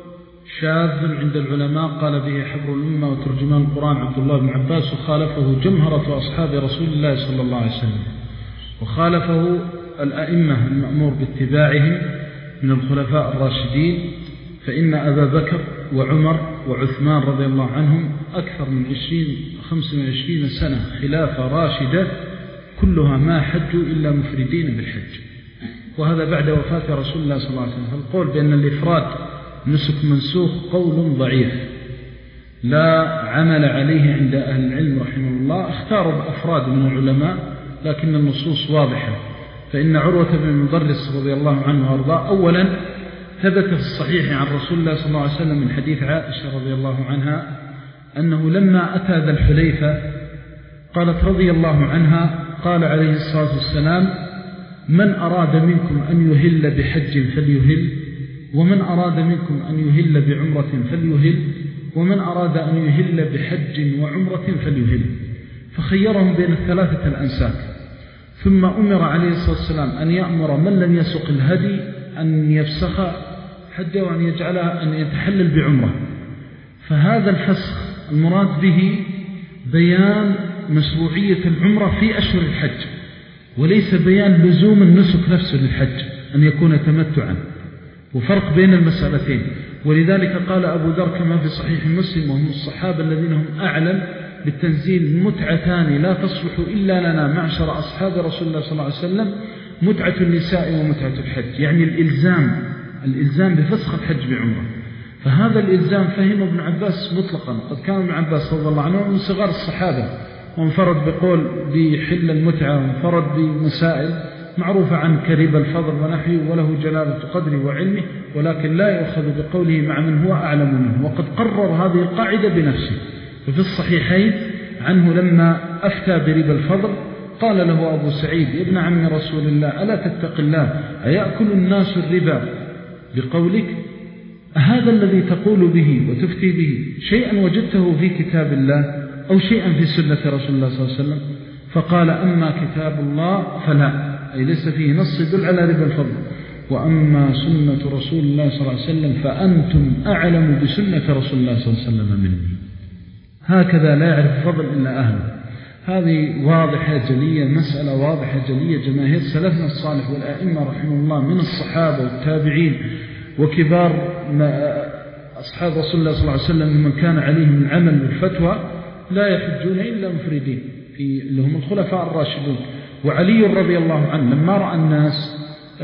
شاذ عند العلماء، قال به حبر الأمة وترجمان القرآن عبد الله بن عباس، وخالفه جمهرة أصحاب رسول الله صلى الله عليه وسلم، وخالفه الأئمة المأمور باتباعهم من الخلفاء الراشدين، فإن أبا بكر وعمر وعثمان رضي الله عنهم أكثر من عشرين خمس وعشرين سنة خلافة راشدة كلها ما حجوا إلا مفردين بالحج، وهذا بعد وفاة رسول الله صلى الله عليه وسلم. فالقول بأن الإفراد نسك منسوخ قول ضعيف لا عمل عليه عند أهل العلم رحمه الله. اختاروا بأفراد من العلماء، لكن النصوص واضحة. فإن عروة بن المدرس رضي الله عنه وارضاه أولا ثبت في الصحيح عن رسول الله صلى الله عليه وسلم من حديث عائشة رضي الله عنها أنه لما أتى ذا الحليفة قالت رضي الله عنها: قال عليه الصلاة والسلام: من أراد منكم أن يهل بحج فليهل، ومن أراد منكم أن يهل بعمرة فليهل، ومن أراد أن يهل بحج وعمرة فليهل. فخيرهم بين الثلاثة الأنساك. ثم أمر عليه الصلاة والسلام أن يأمر من لم يسق الهدي أن يفسخ حجه وأن يجعلها أن يتحلل بعمرة. فهذا الفسخ المراد به بيان مشروعية العمرة في أشهر الحج، وليس بيان لزوم النسك نفسه للحج أن يكون تمتعا، وفرق بين المسألتين. ولذلك قال أبو ذر كما في صحيح مسلم، وهم الصحابة الذين هم أعلم بالتنزيل: متعتان لا تصلح إلا لنا معشر أصحاب رسول الله صلى الله عليه وسلم، متعة النساء ومتعة الحج، يعني الإلزام الإلزام بفسخ الحج بعمرة. فهذا الإلزام فهم ابن عباس مطلقا. قد كان ابن عباس رضي الله عنه من صغار الصحابة، وانفرد بقول بحل المتعة، وانفرد بمسائل معروف عن كريب الفضل ونحوه وله جلالة قدره وعلمه، ولكن لا يؤخذ بقوله مع من هو أعلم منه، وقد قرر هذه القاعدة بنفسه. ففي الصحيحين عنه لما أفتى بريب الفضل قال له أبو سعيد: يا ابن عم رسول الله ألا تتق الله، أيأكل الناس الربا بقولك؟ هذا الذي تقول به وتفتي به شيئا وجدته في كتاب الله أو شيئا في سنة رسول الله صلى الله عليه وسلم؟ فقال: أما كتاب الله فلا، أي ليس فيه نص يدل على ربا الفضل، وأما سنة رسول الله صلى الله عليه وسلم فأنتم أعلم بسنة رسول الله صلى الله عليه وسلم مني. هكذا لا يعرف الفضل إلا أهله. هذه واضحة جلية، مسألة واضحة جلية. جماهير سلفنا الصالح والأئمة رحمه الله من الصحابة والتابعين وكبار أصحاب رسول الله صلى الله عليه وسلم ممن كان عليهم العمل والفتوى لا يحجون إلا مفردين في اللي هم الخلفاء الراشدون. وعلي رضي الله عنه لما رأى الناس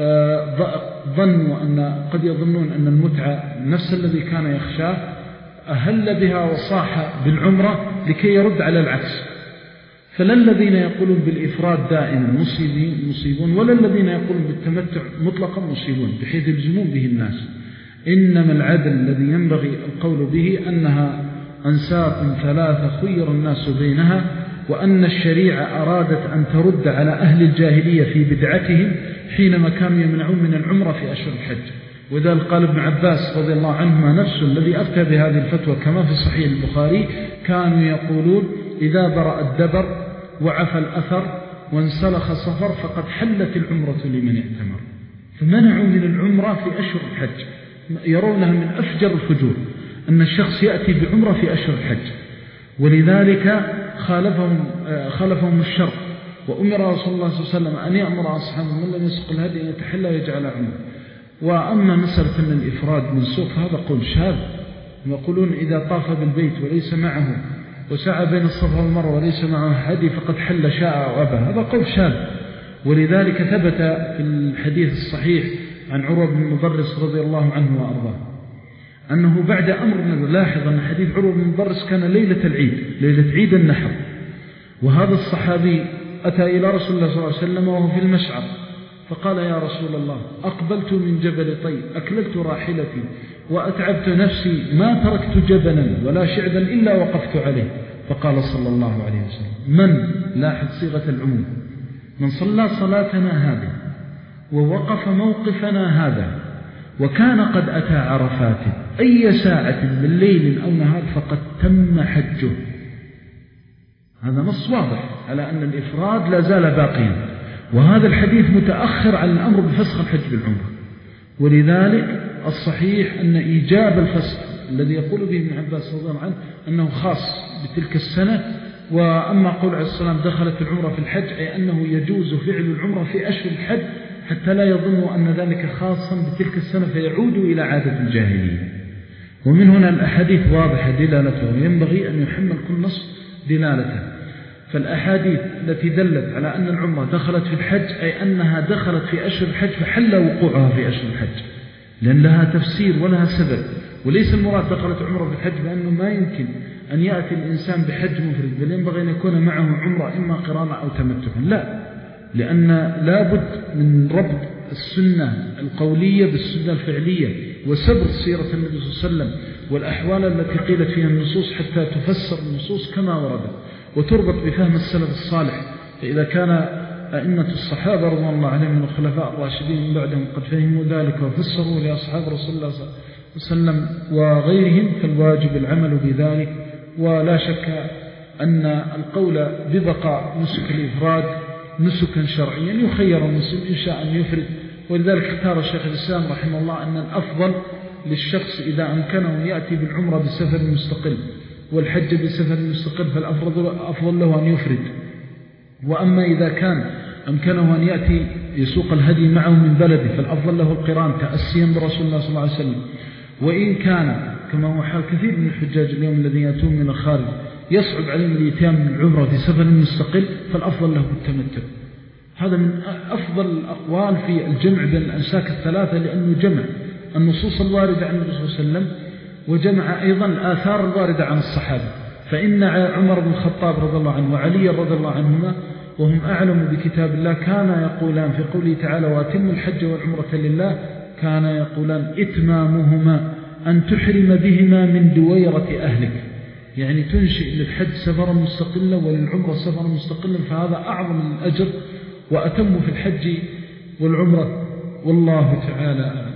ظنوا أن قد يظنون أن المتعة نفس الذي كان يخشاه أهل بها وصاح بالعمرة لكي يرد على العكس. فلا الذين يقولون بالإفراد دائما مصيبين مصيبون، ولا الذين يقولون بالتمتع مطلقا مصيبون بحيث يلزمون به الناس. إنما العدل الذي ينبغي القول به أنها أنساق ثلاثة خير الناس بينها، وأن الشريعة أرادت أن ترد على أهل الجاهلية في بدعتهم حينما كانوا يمنعون من العمرة في أشهر الحج. وذلك قال ابن عباس رضي الله عنهما نفسه الذي أفتى بهذه الفتوى كما في صحيح البخاري: كانوا يقولون إذا برأ الدبر وعفى الأثر وانسلخ الصفر فقد حلت العمرة لمن اعتمر. فمنعوا من العمرة في أشهر الحج، يرونها من أفجر الفجور أن الشخص يأتي بعمرة في أشهر الحج، ولذلك خالفهم, خالفهم الشرع. وأمر رسول الله صلى الله عليه وسلم أن يأمر أصحابه من لم يسق الهدي أن يتحلى ويجعل عمره. وأما مسألة أن الإفراد من سوق هذا قول شاذ، يقولون إذا طاف بالبيت وليس معه وسعى بين الصفا والمروة وليس معه هدي فقد حل شاء أو أبى، هذا قول شاذ. ولذلك ثبت في الحديث الصحيح عن عروة بن مضرس رضي الله عنه وأرضاه أنه بعد أمر، لاحظ أن حديث عروة بن مضرس كان ليلة العيد، ليلة عيد النحر، وهذا الصحابي أتى إلى رسول الله صلى الله عليه وسلم وهو في المشعر فقال: يا رسول الله أقبلت من جبل طي أكللت راحلتي وأتعبت نفسي ما تركت جبلا ولا شعبا إلا وقفت عليه. فقال صلى الله عليه وسلم: من، لاحظ صيغة العموم، من صلى صلاتنا هذه ووقف موقفنا هذا وكان قد أتى عرفات أي ساعة من ليل أو نهار فقد تم حجه. هذا نص واضح على أن الإفراد لا زال باقيا، وهذا الحديث متأخر عن الأمر بفسخ الحج بالعمرة. ولذلك الصحيح أن إيجاب الفسخ الذي يقول به ابن عباس رضي الله عنه أنه خاص بتلك السنة. وأما قول عليه السلام دخلت العمرة في الحج، أي أنه يجوز فعل العمرة في أشهر الحج حتى لا يظنوا أن ذلك خاصا بتلك السنة فيعودوا إلى عادة الجاهلية. ومن هنا الأحاديث واضحة دلالته، وينبغي أن يحمل كل نص دلالته. فالأحاديث التي دلت على أن العمرة دخلت في الحج أي أنها دخلت في أشهر الحج فحل وقوعها في أشهر الحج، لأن لها تفسير ولها سبب. وليس المراد دخلت عمرة في الحج بأنه ما يمكن أن يأتي الإنسان بحج مفرد، بل ينبغي أن يكون معه عمرة إما قرانة أو تمتعا. لا، لأن لابد من ربط السنة القولية بالسنة الفعلية وسبر سيرة النبي صلى الله عليه وسلم والأحوال التي قيلت فيها النصوص حتى تفسر النصوص كما وردت وتربط بفهم السلف الصالح. فإذا كان أئمة الصحابة رضي الله عنهم من الخلفاء الراشدين من بعدهم قد فهموا ذلك وفسروا لأصحاب رسول الله صلى الله عليه وسلم وغيرهم، فالواجب العمل بذلك. ولا شك أن القول ببقاء نسك الإفراد نسكا شرعيا يخير المسلم إن شاء أن يفرد. ولذلك اختار الشيخ الإسلام رحمه الله أن الأفضل للشخص إذا أمكنه يأتي بالعمرة بسفر مستقل والحج بسفر مستقل فالأفضل له أن يفرد. وأما إذا كان أمكنه أن يأتي يسوق الهدي معه من بلده فالأفضل له القران تأسيا برسول الله صلى الله عليه وسلم. وإن كان كما هو حال كثير من الحجاج اليوم الذين يأتون من الخارج يصعب عليهم الإتيان من العمرة في سفر مستقل فالأفضل له التمتع. هذا من أفضل الأقوال في الجمع بين الأنساك الثلاثة، لأنه جمع النصوص الواردة عن النبي صلى الله عليه وسلم وجمع أيضا الآثار الواردة عن الصحابة. فإن عمر بن الخطاب رضي الله عنه وعلي رضي الله عنهما وهم أعلم بكتاب الله كان يقولان في قوله تعالى وأتم الحج والعمرة لله، كان يقولان إتمامهما أن تحرم بهما من دويرة أهلك، يعني تنشئ للحج سفرا مستقلا وللعمرة سفرا مستقلا، فهذا أعظم الأجر وأتم في الحج والعمرة، والله تعالى.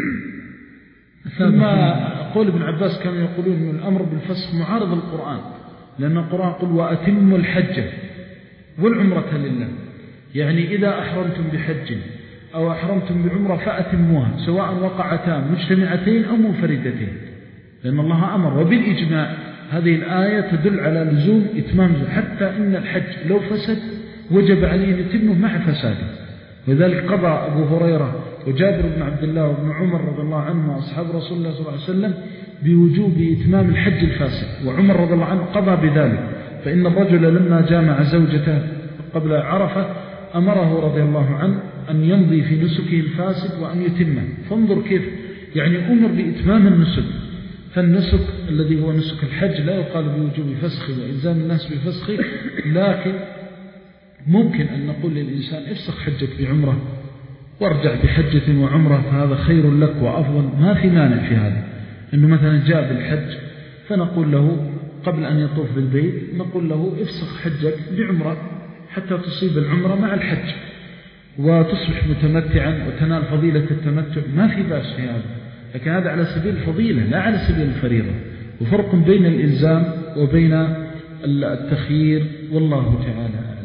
ثم قول ابن عباس كانوا يقولون أن الأمر بالفسخ معارض القرآن، لأن القرآن قل وأتم الحج والعمرة لله، يعني إذا أحرمتم بحج أو أحرمتم بعمرة فأتموها، سواء وقعتان مجتمعتين أو منفردتين، لأن الله أمر. وبالإجماع هذه الآية تدل على لزوم إتمام، حتى إن الحج لو فسد وجب عليه يتمه مع فساده. وذلك قضى أبو هريرة وجابر بن عبد الله وابن عمر رضي الله عنهم وأصحاب رسول الله صلى الله عليه وسلم بوجوب إتمام الحج الفاسد، وعمر رضي الله عنه قضى بذلك. فإن الرجل لما جامع زوجته قبل عرفة أمره رضي الله عنه أن يمضي في نسكه الفاسد وأن يتمه، فانظر كيف يعني أمر بإتمام النسك. فالنسك الذي هو نسك الحج لا يقال بوجوب فسخه وإلزام الناس بفسخه، لكن ممكن أن نقول للإنسان افسخ حجك بعمرة وارجع بحجة وعمرة، فهذا خير لك وأفضل، ما في مانع في هذا. إنه مثلا جاء بالحج فنقول له قبل أن يطوف بالبيت نقول له افسخ حجك بعمرة حتى تصيب العمرة مع الحج وتصبح متمتعا وتنال فضيلة التمتع، ما في بأس في هذا، لكن هذا على سبيل الفضيلة لا على سبيل الفريضة، وفرق بين الإلزام وبين التخيير، والله تعالى أعلم.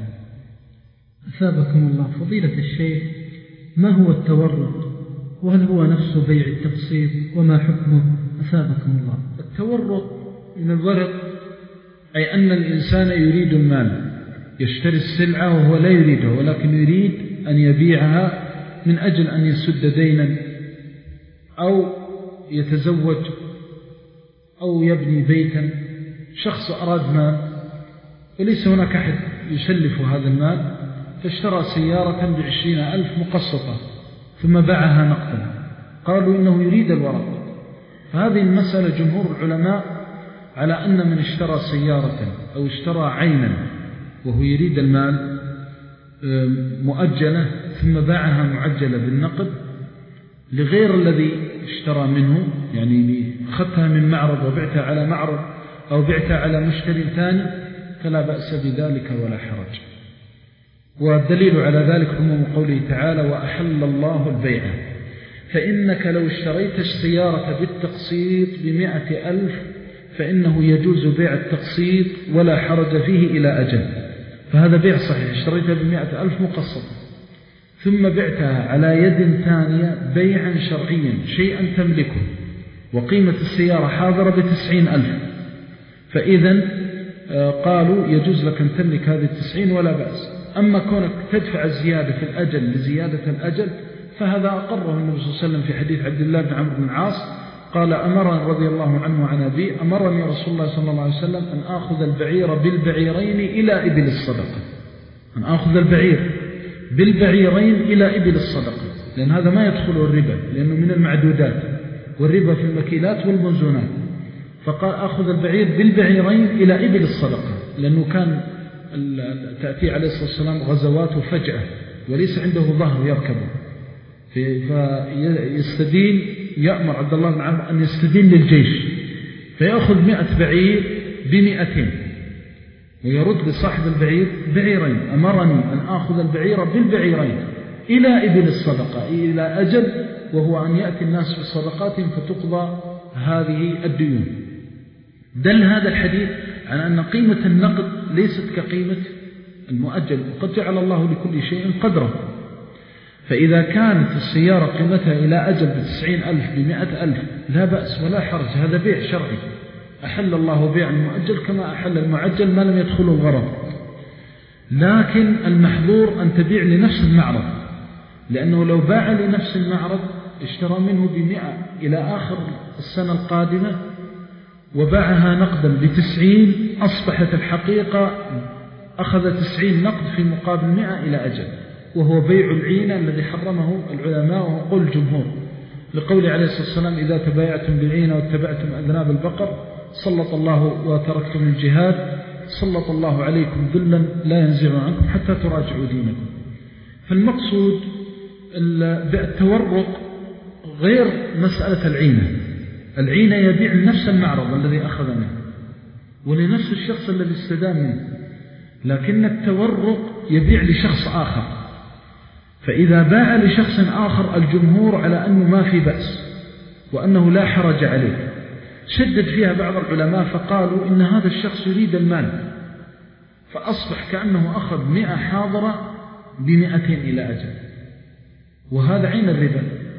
أثابكم الله. فضيلة الشيخ، ما هو التورق؟ وهل هو نفس بيع التقسيط؟ وما حكمه؟ أثابكم الله. التورق من الورق، أي أن الإنسان يريد المال، يشتري السلعة وهو لا يريدها، ولكن يريد أن يبيعها من أجل أن يسد دينا أو يتزوج أو يبني بيتا. شخص أراد مال وليس هناك أحد يسلف هذا المال، فاشترى سيارة بعشرين ألف مقسطة ثم باعها نقدا، قالوا إنه يريد الورق. فهذه المسألة جمهور العلماء على أن من اشترى سيارة أو اشترى عينا وهو يريد المال مؤجلة ثم باعها معجلة بالنقد لغير الذي اشترى منه، يعني أخذتها من معرض وبعتها على معرض أو بعتها على مشتري ثاني، فلا بأس بذلك ولا حرج. والدليل على ذلك عموم قوله تعالى وأحل الله البيع، فإنك لو اشتريت السيارة بالتقسيط بمئة ألف فإنه يجوز بيع التقسيط ولا حرج فيه إلى أجل، فهذا بيع صحيح. اشتريتها بمئة ألف مقسطة ثم بعتها على يد ثانية بيعا شرعيا، شيئا تملكه وقيمة السيارة حاضرة بتسعين ألف، فإذا قالوا يجوز لك أن تملك هذه التسعين ولا بأس. أما كونك تدفع الزيادة في الأجل لزيادة الأجل فهذا أقره النبي صلى الله عليه وسلم في حديث عبد الله بن عمرو بن العاص قال أمرني رضي الله عنه عن أبي أمرني رسول الله صلى الله عليه وسلم أن آخذ البعير بالبعيرين إلى إبل الصدقة، أن آخذ البعير بالبعيرين إلى إبل الصدقة، لأن هذا ما يدخل الربا لأنه من المعدودات، والربا في المكيلات والمنزونات. فقال آخذ البعير بالبعيرين إلى إبل الصدقة، لأنه كان تأتي عليه الصلاة والسلام غزواته فجأة وليس عنده ظهر يركبه، فيستدين يأمر عبد الله بن عمرو أن يستدين للجيش فيأخذ مئة بعير بمئتين ويرد لصاحب البعير بعيرين. أمرني أن آخذ البعير بالبعيرين إلى إبل الصدقة إلى أجل، وهو أن يأتي الناس بصدقاتهم فتقضى هذه الديون. دل هذا الحديث على أن قيمة النقد ليست كقيمة المؤجل، وقد جعل الله لكل شيء قدره. فإذا كانت السيارة قيمتها إلى أجل بتسعين ألف بمئة ألف لا بأس ولا حرج، هذا بيع شرعي. أحل الله بيع المؤجل كما أحل المعجل ما لم يدخل الغرض. لكن المحظور أن تبيع لنفس المعرض، لأنه لو باع لنفس المعرض اشترى منه بمئة إلى آخر السنة القادمة وباعها نقدا بتسعين، أصبحت الحقيقة أخذ تسعين نقد في مقابل مئة إلى أجل، وهو بيع العينة الذي حرمه العلماء وقول الجمهور، لقول عليه الصلاة والسلام إذا تبايعتم بالعينة واتبعتم أذناب البقر سلط الله وتركتم الجهاد سلط الله عليكم ذلا لا ينزع عنكم حتى تراجعوا دينكم. فالمقصود بالتورق غير مسألة العينة. العينة يبيع نفس المعرض الذي أخذ منه ولنفس الشخص الذي استدام منه، لكن التورق يبيع لشخص آخر. فإذا باع لشخص آخر الجمهور على أنه ما في بأس وأنه لا حرج عليه. شدد فيها بعض العلماء فقالوا إن هذا الشخص يريد المال، فأصبح كأنه أخذ مئة حاضرة بمئتين إلى أجل، وهذا عين الربا.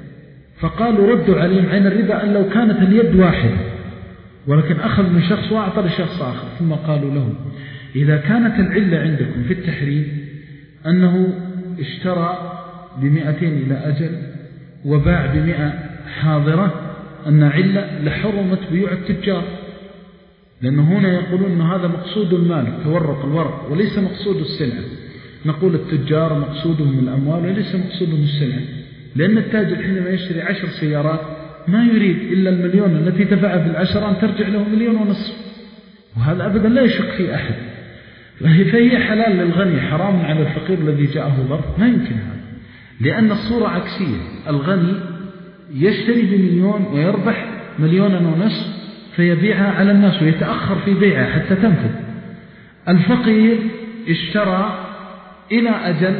فقالوا ردوا عليهم عين الربا أن لو كانت اليد واحدة ولكن أخذ من شخص وأعطى لشخص آخر. ثم قالوا له إذا كانت العلة عندكم في التحريم أنه اشترى بمئتين إلى أجل وباع بمئة حاضرة أن علة لحرمت بيوع التجار، لأنه هنا يقولون أن هذا مقصود المال تورق الورق وليس مقصود السلعة. نقول التجار مقصودهم الأموال وليس مقصودهم السلعة، لأن التاجر حينما يشتري عشر سيارات ما يريد إلا المليون التي دفعها في العشرة أن ترجع له مليون ونصف، وهذا أبدا لا يشك في أحد. فهي حلال للغني حرام على الفقير الذي جاءه ضر، ما يمكن هذا، لأن الصورة عكسية. الغني يشتري بمليون ويربح مليونا ونصف فيبيعها على الناس ويتأخر في بيعها حتى تنفذ. الفقير اشترى إلى أجل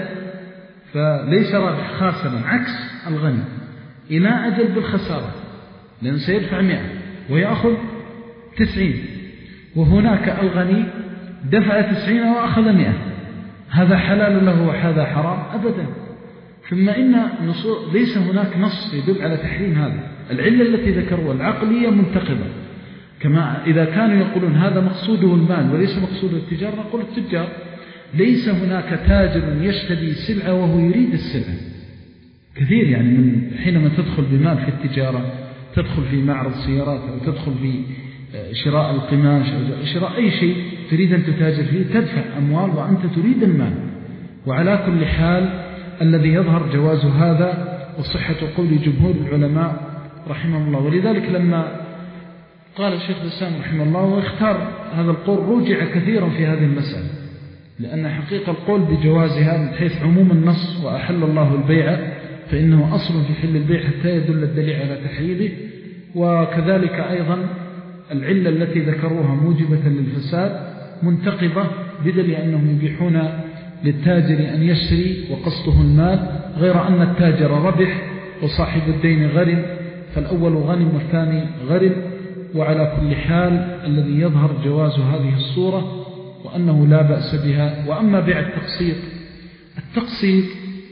فليس رابح خاسرا، عكس الغني إلى أجل بالخسارة، لأنه سيدفع مئة ويأخذ تسعين، وهناك الغني دفع تسعين وأخذ مئة. هذا حلال له وهذا حرام أبدا. ثم إن ليس هناك نص يدل على تحريم هذا. العلة التي ذكروا العقلية منتقضة، كما إذا كانوا يقولون هذا مقصوده المال وليس مقصوده التجارة، نقول التجار ليس هناك تاجر يشتري سلعة وهو يريد السلعة. كثير يعني من حينما تدخل بمال في التجارة، تدخل في معرض سيارات أو تدخل في شراء القماش أو شراء أي شيء تريد أن تتاجر فيه، تدفع أموال وأنت تريد المال. وعلى كل حال الذي يظهر جواز هذا وصحة قول جمهور العلماء رحمه الله. ولذلك لما قال الشيخ الإسلام رحمه الله واختار هذا القول رجع كثيرا في هذه المسألة، لأن حقيقة القول بجوازها من حيث عموم النص وأحل الله البيع فإنه أصل في حل البيع حتى يدل الدليل على تحريمه. وكذلك أيضا العلة التي ذكروها موجبة للفساد منتقضة بدل أنهم يبيحون للتاجر أن يشتري وقصده المال، غير أن التاجر ربح وصاحب الدين غرم، فالأول غنم والثاني غرم. وعلى كل حال الذي يظهر جواز هذه الصورة وأنه لا بأس بها. وأما بيع التقسيط، التقسيط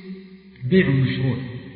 بيع مشروع،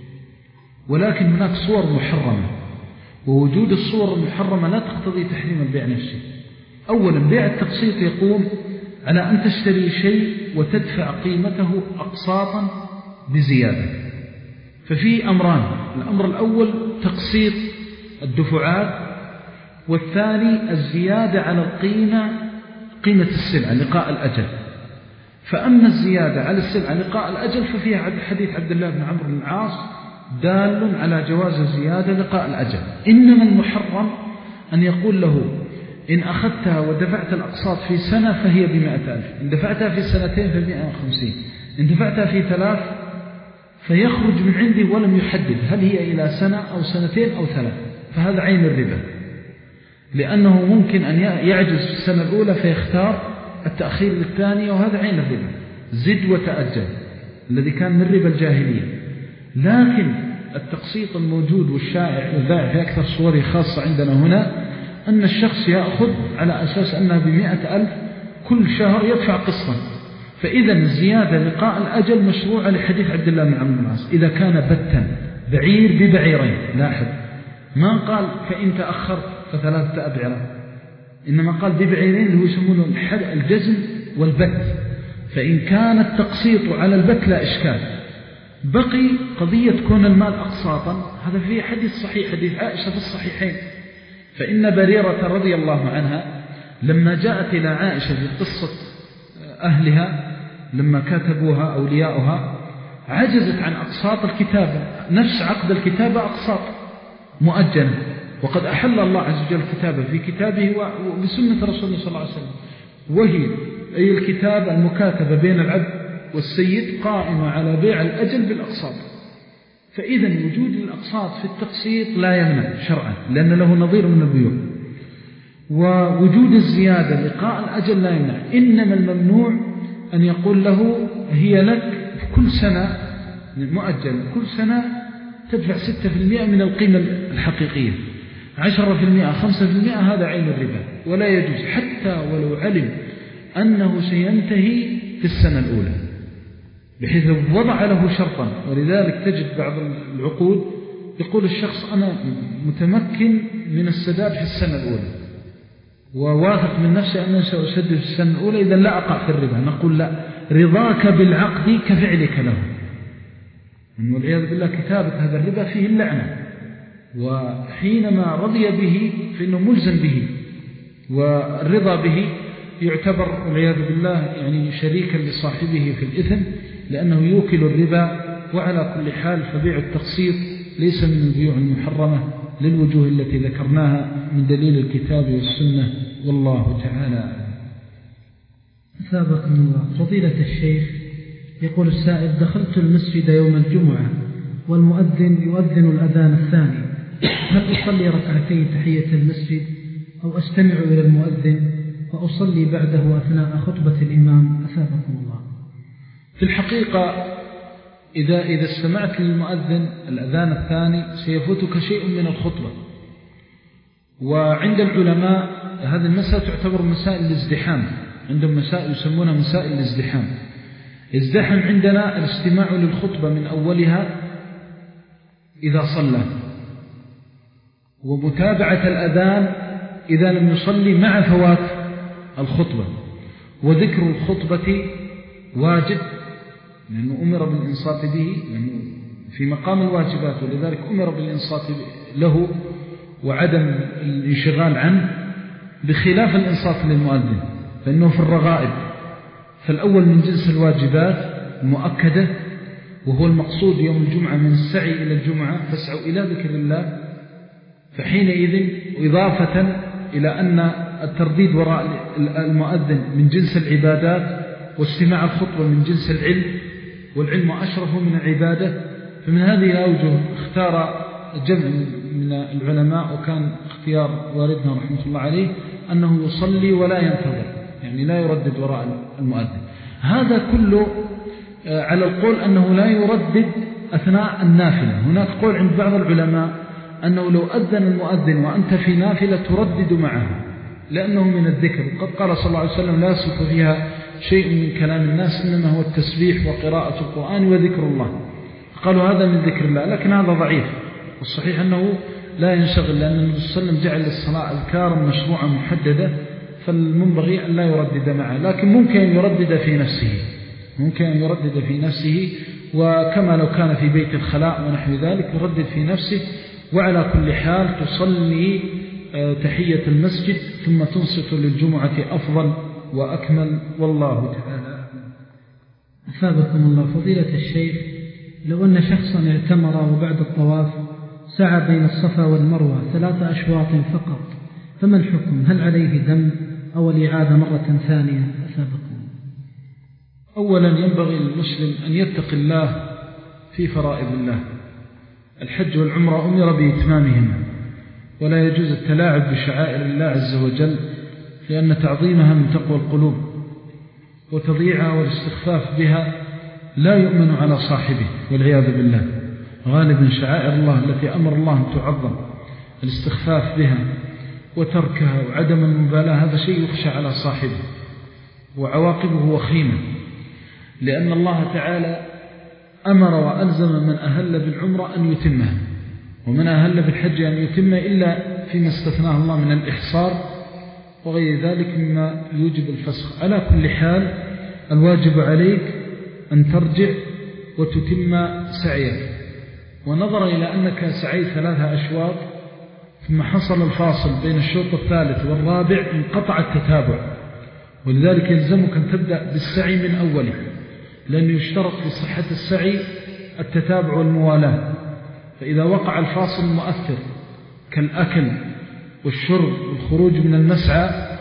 ولكن هناك صور محرمة، ووجود الصور المحرمة لا تقتضي تحريم البيع نفسه. أولا بيع التقسيط يقوم على أن تشتري شيء وتدفع قيمته أقساطا بزيادة. ففي أمران، الأمر الأول تقسيط الدفعات، والثاني الزيادة على القيمة، قيمة السلعة لقاء الأجل. فأما الزيادة على السلعة لقاء الأجل ففيها حديث عبد الله بن عمرو بن العاص دال على جواز الزيادة لقاء الأجل. إنما المحرم أن يقول له إن أخذتها ودفعت الأقساط في سنة فهي بمئة ألف، إن دفعتها في سنتين فمئة وخمسين، إن دفعتها في ثلاث، فيخرج من عندي ولم يحدد هل هي إلى سنة أو سنتين أو ثلاث، فهذا عين الربا، لأنه ممكن أن يعجز في السنة الأولى فيختار التأخير للثانية، وهذا عين الربا، زد وتأجل الذي كان من ربا الجاهلية. لكن التقسيط الموجود والشائع والذائع في أكثر صوره خاصة عندنا هنا أن الشخص يأخذ على أساس أنها بمئة ألف كل شهر يدفع قسطا، فإذا الزيادة لقاء الأجل مشروعة لحديث عبد الله بن عمرو بن العاص إذا كان بتا بعير ببعيرين. لاحظ ما قال فإن تأخرت فثلاثة أبعرة، إنما قال ببعيرين اللي هو يسمونه الجزم والبت. فإن كان التقسيط على البت لا إشكال. بقي قضية كون المال أقساطا، هذا فيه حديث صحيح، حديث عائشة في الصحيحين. فإن بريرة رضي الله عنها لما جاءت إلى عائشة في قصة أهلها لما كتبوها أولياؤها عجزت عن أقساط الكتابة، نفس عقد الكتابة أقساط مؤجلة، وقد أحل الله عز وجل الكتابة في كتابه وبسنة رسول الله صلى الله عليه وسلم. وهي أي الكتاب المكاتبة بين العبد والسيد قائمة على بيع الأجل بالأقساط. فإذا وجود الأقساط في التقسيط لا يمنع شرعا لأن له نظير من البيوع، ووجود الزيادة لقاء الأجل لا يمنع، إنما الممنوع أن يقول له هي لك في كل سنة مؤجل، كل سنة تدفع ستة في المئة من القيمة الحقيقية، عشرة في المئة، خمسة في المئة، هذا عين الربا ولا يجوز حتى ولو علم أنه سينتهي في السنة الأولى، بحيث وضع له شرطا. ولذلك تجد بعض العقود يقول الشخص أنا متمكن من السداد في السنة الأولى وواثق من نفسي أنه سأسدد في السنة الأولى إذا لا أقع في الربا. نقول لا، رضاك بالعقد كفعلك له، والعياذ بالله كتابة هذا الربا فيه اللعنة، وحينما رضي به فإنه ملزم به، والرضا به يعتبر والعياذ بالله يعني شريكا لصاحبه في الإثم لأنه يوكل الربا. وعلى كل حال فبيع التقسيط ليس من البيوع المحرمة للوجوه التي ذكرناها من دليل الكتاب والسنة، والله تعالى. أثابكم الله. فضيلة الشيخ، يقول السائل: دخلت المسجد يوم الجمعة والمؤذن يؤذن الأذان الثاني، هل أصلي ركعتي تحية المسجد أو أستمع إلى المؤذن وأصلي بعده أثناء خطبة الإمام؟ أثابكم الله. في الحقيقة إذا إذا استمعت للمؤذن الأذان الثاني سيفوتك شيء من الخطبة، وعند العلماء هذه المسألة تعتبر مسائل الازدحام، عندهم مسائل يسمونها مسائل الازدحام. ازدحم عندنا الاستماع للخطبة من أولها إذا صلى، ومتابعة الأذان إذا لم يصلي مع فوات الخطبة، وذكر الخطبة واجب لأنه أمر بالإنصات به، لأنه في مقام الواجبات، ولذلك أمر بالإنصات له وعدم الانشغال عنه، بخلاف الإنصات للمؤذن فإنه في الرغائب. فالأول من جنس الواجبات المؤكدة، وهو المقصود يوم الجمعة من السعي إلى الجمعة فاسعوا إلى ذكر الله، فحينئذ إضافة إلى أن الترديد وراء المؤذن من جنس العبادات، واستماع الخطبة من جنس العلم، والعلم أشرف من العبادة. فمن هذه الأوجه اختار جمع من العلماء، وكان اختيار والدنا رحمة الله عليه أنه يصلي ولا ينتظر، يعني لا يردد وراء المؤذن. هذا كله على القول أنه لا يردد أثناء النافلة. هناك قول عند بعض العلماء أنه لو أذن المؤذن وأنت في نافلة تردد معه لأنه من الذكر، قد قال صلى الله عليه وسلم: لا يصف فيها شيء من كلام الناس إنما هو التسبيح وقراءة القرآن وذكر الله. قالوا هذا من ذكر الله، لكن هذا ضعيف، والصحيح أنه لا ينشغل، لأن النبي صلى الله عليه وسلم جعل الصلاة الكارم مشروعة محددة، فالمنبغي أن لا يردد معه، لكن ممكن أن يردد في نفسه، ممكن أن يردد في نفسه، وكما لو كان في بيت الخلاء ونحو ذلك يردد في نفسه. وعلى كل حال تصلي تحية المسجد ثم تنصت للجمعة أفضل وأكمل، والله تعالى. أثابكم الله. فضيلة الشيخ، لو أن شخصا اعتمر وبعد الطواف سعى بين الصفا والمروة ثلاثة أشواط فقط، فما الحكم؟ هل عليه دم أو الإعادة مرة ثانية؟ أثابكم. أولا ينبغي للمسلم أن يتقي الله في فرائض الله. الحج والعمرة أمر بإتمامهما، ولا يجوز التلاعب بشعائر الله عز وجل، لأن تعظيمها من تقوى القلوب، وتضييعها والاستخفاف بها لا يؤمن على صاحبه والعياذ بالله. غالبا شعائر الله التي أمر الله أن تعظم، الاستخفاف بها وتركها وعدم المبالاة هذا شيء يخشى على صاحبه، وعواقبه وخيمة، لأن الله تعالى أمر وألزم من أهل بالعمرة أن يتمها، ومن أهل بالحج أن يتم إلا فيما استثناه الله من الإحصار وغير ذلك مما يوجب الفسخ. على كل حال الواجب عليك أن ترجع وتتم سعيك، ونظر إلى أنك سعيت ثلاثة أشواط ثم حصل الفاصل بين الشوط الثالث والرابع انقطع التتابع، ولذلك يلزمك أن تبدأ بالسعي من أوله، لأنه يشترط في صحة السعي التتابع والموالاة. فإذا وقع الفاصل المؤثر كالأكل والشرب والخروج من المسعى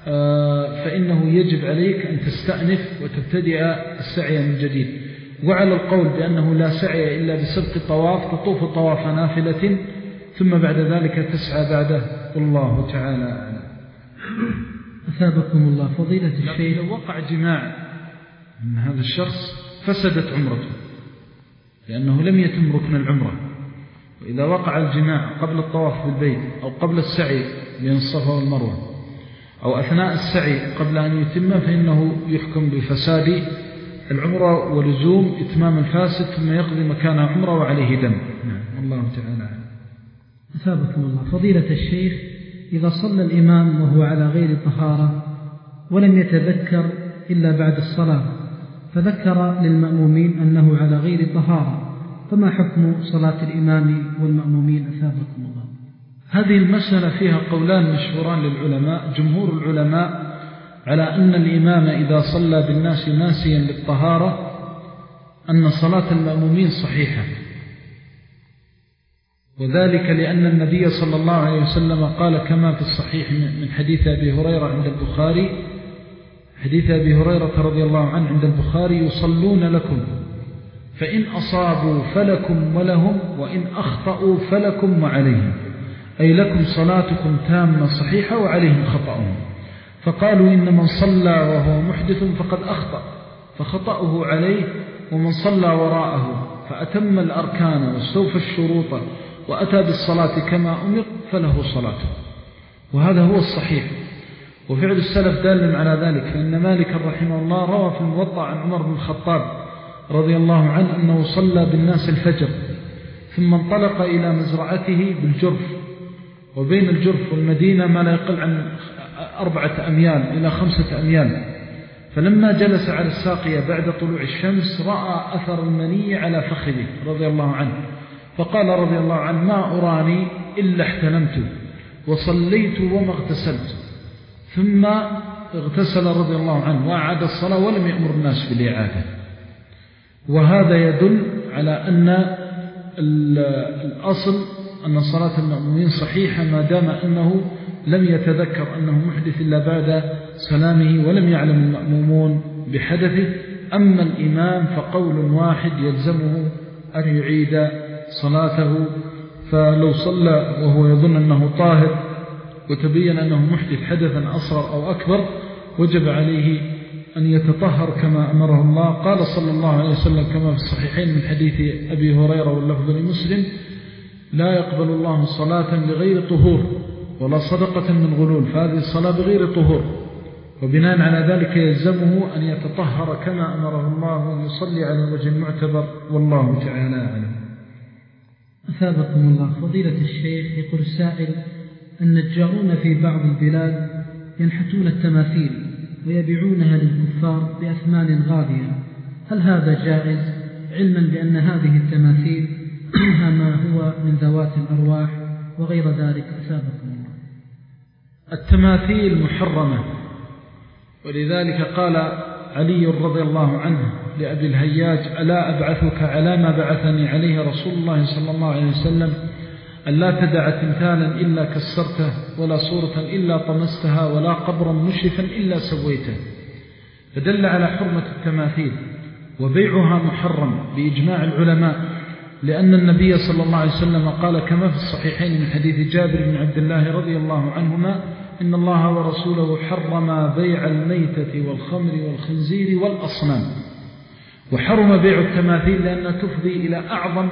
فإنه يجب عليك أن تستأنف وتبتدئ السعي من جديد. وعلى القول بأنه لا سعي إلا بسبق الطواف تطوف طواف نافلة ثم بعد ذلك تسعى بعده، والله تعالى أعلم. أثابكم الله فضيلة الشيخ. لو وقع جماع من هذا الشخص فسدت عمرته لأنه لم يتم ركن العمرة، وإذا وقع الجماع قبل الطواف بالبيت أو قبل السعي بين الصفا والمروة أو أثناء السعي قبل أن يتم فإنه يحكم بفساد العمرة ولزوم إتمام الفاسد ثم يقضي مكان عمرة وعليه دم. والله تعالى أعلم. أثابكم الله فضيلة الشيخ. إذا صلى الإمام وهو على غير طهارة ولم يتذكر إلا بعد الصلاة فذكر للمأمومين أنه على غير طهارة، فما حكم صلاة الإمام والمأمومين أثابكم الله؟ هذه المسألة فيها قولان مشهوران للعلماء. جمهور العلماء على أن الإمام إذا صلى بالناس ناسيا للطهارة أن صلاة المأمومين صحيحة، وذلك لأن النبي صلى الله عليه وسلم قال كما في الصحيح من حديث أبي هريرة عند البخاري، حديث أبي هريرة رضي الله عنه عند البخاري: يصلون لكم فإن أصابوا فلكم ولهم وإن أخطأوا فلكم وعليهم، أي لكم صلاتكم تامة صحيحة وعليهم خطأهم. فقالوا إن من صلى وهو محدث فقد أخطأ فخطأه عليه، ومن صلى وراءه فأتم الأركان واستوفى الشروط وأتى بالصلاة كما أمر فله صلاته، وهذا هو الصحيح. وفعل السلف دال على ذلك، فإن مالك رحمه الله روى في الموطأ عن عمر بن الخطاب رضي الله عنه أنه صلى بالناس الفجر ثم انطلق إلى مزرعته بالجرف، وبين الجرف والمدينة ما لا يقل عن أربعة أميال إلى خمسة أميال. فلما جلس على الساقية بعد طلوع الشمس رأى أثر المني على فخذه رضي الله عنه، فقال رضي الله عنه: ما أراني إلا احتلمت وصليت وما اغتسلت. ثم اغتسل رضي الله عنه وأعاد الصلاة ولم يأمر الناس بالإعادة. وهذا يدل على أن الأصل أن صلاة المأمومين صحيحة ما دام أنه لم يتذكر أنه محدث إلا بعد سلامه ولم يعلم المأمومون بحدثه. أما الإمام فقول واحد يلزمه أن يعيد صلاته، فلو صلى وهو يظن أنه طاهر وتبين أنه محدث حدثا أصغر أو أكبر وجب عليه أن يتطهر كما أمره الله. قال صلى الله عليه وسلم كما في الصحيحين من حديث أبي هريرة واللفظ لمسلم: لا يقبل الله صلاة بغير طهور ولا صدقة من غلول، فهذه الصلاة بغير طهور، وبناء على ذلك يلزمه أن يتطهر كما أمره الله وأن يصلي على الوجه المعتبر، والله تعالى أعلم. أثابكم الله فضيلة الشيخ. يقول السائل: النجارون في بعض البلاد ينحتون التماثيل ويبيعونها للكفار بأثمان غالية، هل هذا جائز علما بأن هذه التماثيل منها ما هو من ذوات الأرواح وغير ذلك؟ أثابكم الله. التماثيل محرمة، ولذلك قال علي رضي الله عنه لأبي الهياج: ألا أبعثك على ما بعثني عليه رسول الله صلى الله عليه وسلم، ألا تدع تمثالا إلا كسرته ولا صورة إلا طمستها ولا قبرا مشرفا إلا سويته. فدل على حرمة التماثيل، وبيعها محرم بإجماع العلماء، لأن النبي صلى الله عليه وسلم قال كما في الصحيحين من حديث جابر بن عبد الله رضي الله عنهما: إن الله ورسوله حرم بيع الميتة والخمر والخنزير والأصنام. وحرم بيع التماثيل لأنها تفضي إلى أعظم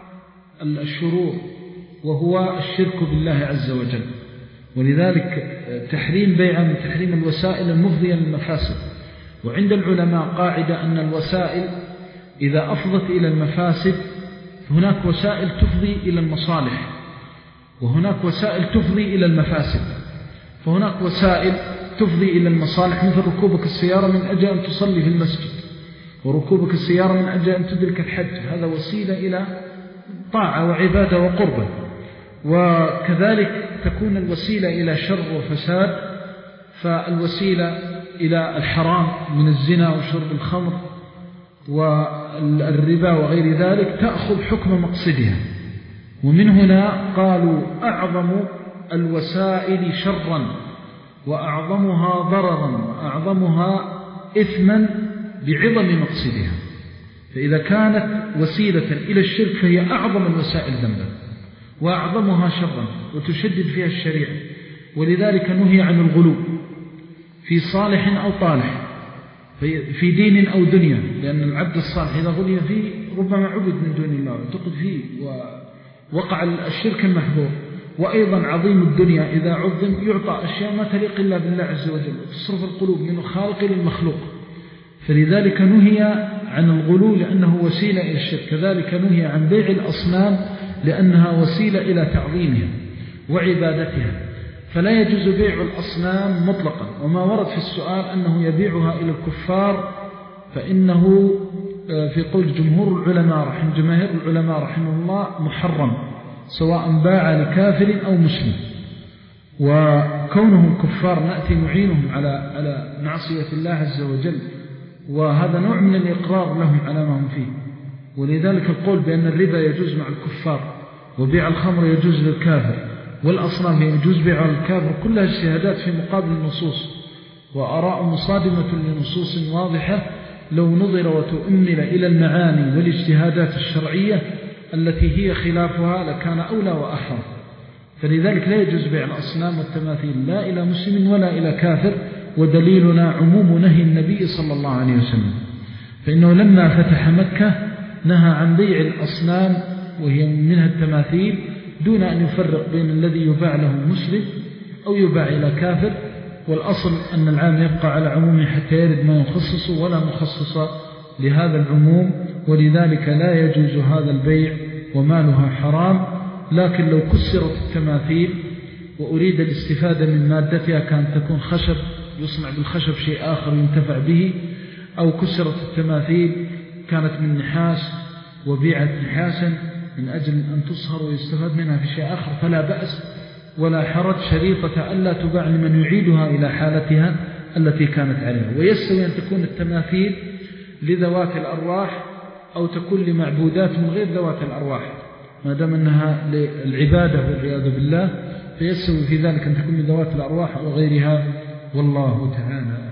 الشرور وهو الشرك بالله عز وجل، ولذلك تحريم بيع من تحريم الوسائل المفضية للمفاسد. وعند العلماء قاعدة أن الوسائل إذا أفضت إلى المفاسد هناك وسائل تفضي إلى المصالح، وهناك وسائل تفضي إلى المفاسد. فهناك وسائل تفضي إلى المصالح مثل ركوبك السيارة من أجل أن تصلي في المسجد، وركوبك السيارة من أجل أن تدرك الحج، هذا وسيلة إلى طاعة وعبادة وقربة. وكذلك تكون الوسيلة إلى شر وفساد، فالوسيلة إلى الحرام من الزنا وشرب الخمر والربا وغير ذلك تأخذ حكم مقصدها. ومن هنا قالوا أعظم الوسائل شرا وأعظمها ضررا وأعظمها إثما بعظم مقصدها. فإذا كانت وسيلة إلى الشرك فهي أعظم الوسائل ذنبا وأعظمها شرا وتشدد فيها الشريعة. ولذلك نهي عن الغلو في صالح أو طالح، في دين أو دنيا، لأن العبد الصالح إذا غلي فيه ربما عبد من دون الله وتقد فيه ووقع الشرك المحظور. وأيضا عظيم الدنيا إذا عظم يعطى أشياء ما تليق إلا بالله عز وجل وتصرف القلوب من الخالق للمخلوق. فلذلك نهي عن الغلو لأنه وسيلة إلى الشرك. كذلك نهي عن بيع الأصنام لأنها وسيلة إلى تعظيمها وعبادتها. فلا يجوز بيع الأصنام مطلقا. وما ورد في السؤال أنه يبيعها إلى الكفار فإنه في قول جمهور العلماء رحمه جماهير العلماء رحمه الله محرم، سواء باع لكافر أو مسلم. وكونهم كفار نأتي نعينهم على على معصية الله عز وجل، وهذا نوع من الإقرار لهم على ما هم فيه. ولذلك القول بأن الربا يجوز مع الكفار وبيع الخمر يجوز للكافر والأصنام يجوز بيع الكافر كلها اجتهادات في مقابل النصوص وآراء مصادمة لنصوص واضحة لو نظر وتؤمل إلى المعاني والاجتهادات الشرعية التي هي خلافها لكان أولى وأحرى. فلذلك لا يجوز بيع الأصنام والتماثيل لا إلى مسلم ولا إلى كافر. ودليلنا عموم نهي النبي صلى الله عليه وسلم، فإنه لما فتح مكة نهى عن بيع الأصنام وهي منها التماثيل دون أن يفرق بين الذي يباع له مسلم أو يباع إلى كافر. والأصل أن العام يبقى على عمومه حتى يرد ما يخصص ولا مخصص لهذا العموم. ولذلك لا يجوز هذا البيع ومالها حرام. لكن لو كسرت التماثيل وأريد الاستفادة من مادتها كانت تكون خشب يصنع بالخشب شيء آخر ينتفع به، أو كسرت التماثيل كانت من نحاس وبيعت نحاسا من أجل أن تصهر ويستفاد منها في شيء آخر فلا بأس ولا حرج، شريطة ألا تباع لمن يعيدها إلى حالتها التي كانت عليها. ويستوي أن تكون التماثيل لذوات الأرواح أو تكون لمعبودات من غير ذوات الأرواح، ما دام أنها للعبادة والعياذ بالله فيستوي في ذلك أن تكون لذوات الأرواح أو غيرها، والله تعالى.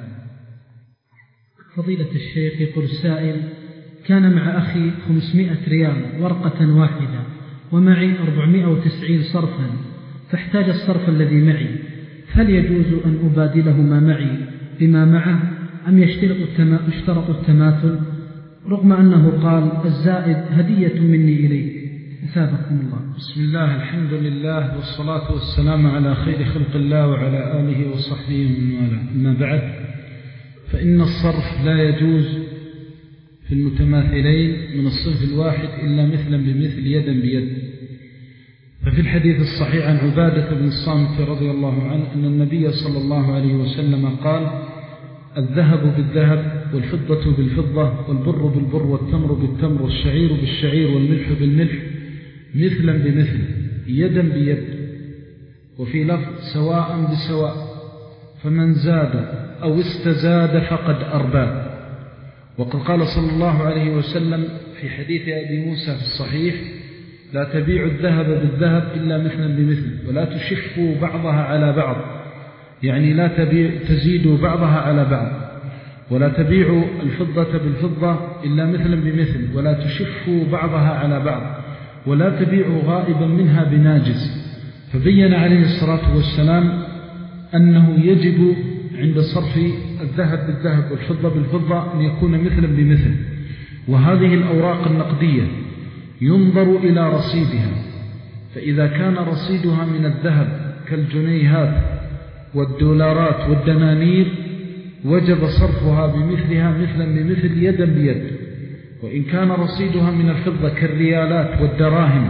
فضيلة الشيخ يقول السائل: كان مع أخي خمسمائة ريال ورقة واحدة ومعي أربعمائة وتسعين صرفا، فاحتاج الصرف الذي معي، هل يجوز أن أبادله ما معي بما معه أم يشترط التماثل، رغم أنه قال الزائد هدية مني إليك؟ أثابكم الله. بسم الله، الحمد لله، والصلاة والسلام على خير خلق الله وعلى آله وصحبه ومن والاه. أما بعد، فإن الصرف لا يجوز في المتماثلين من الصنف الواحد إلا مثلا بمثل يدا بيد. ففي الحديث الصحيح عن عبادة بن الصامت رضي الله عنه أن النبي صلى الله عليه وسلم قال: الذهب بالذهب والفضة بالفضة والبر بالبر والتمر بالتمر والشعير بالشعير والملح بالملح مثلا بمثل يدا بيد، وفي لفظ سواء بسواء، فمن زاد أو استزاد فقد أربى. وقد قال صلى الله عليه وسلم في حديث أبي موسى في الصحيح: لا تبيع الذهب بالذهب إلا مثلا بمثل، ولا تشفوا بعضها على بعض، يعني لا تبيع تزيدوا بعضها على بعض، ولا تبيعوا الفضة بالفضة إلا مثلا بمثل، ولا تشفوا بعضها على بعض، ولا تبيعوا غائبا منها بناجز. فبين عليه الصلاة والسلام أنه يجب عند صرف الذهب بالذهب والفضة بالفضة أن يكون مثلا بمثل. وهذه الأوراق النقدية ينظر إلى رصيدها، فإذا كان رصيدها من الذهب كالجنيهات والدولارات والدنانير وجب صرفها بمثلها مثلا بمثل يدا بيد. وإن كان رصيدها من الفضة كالريالات والدراهم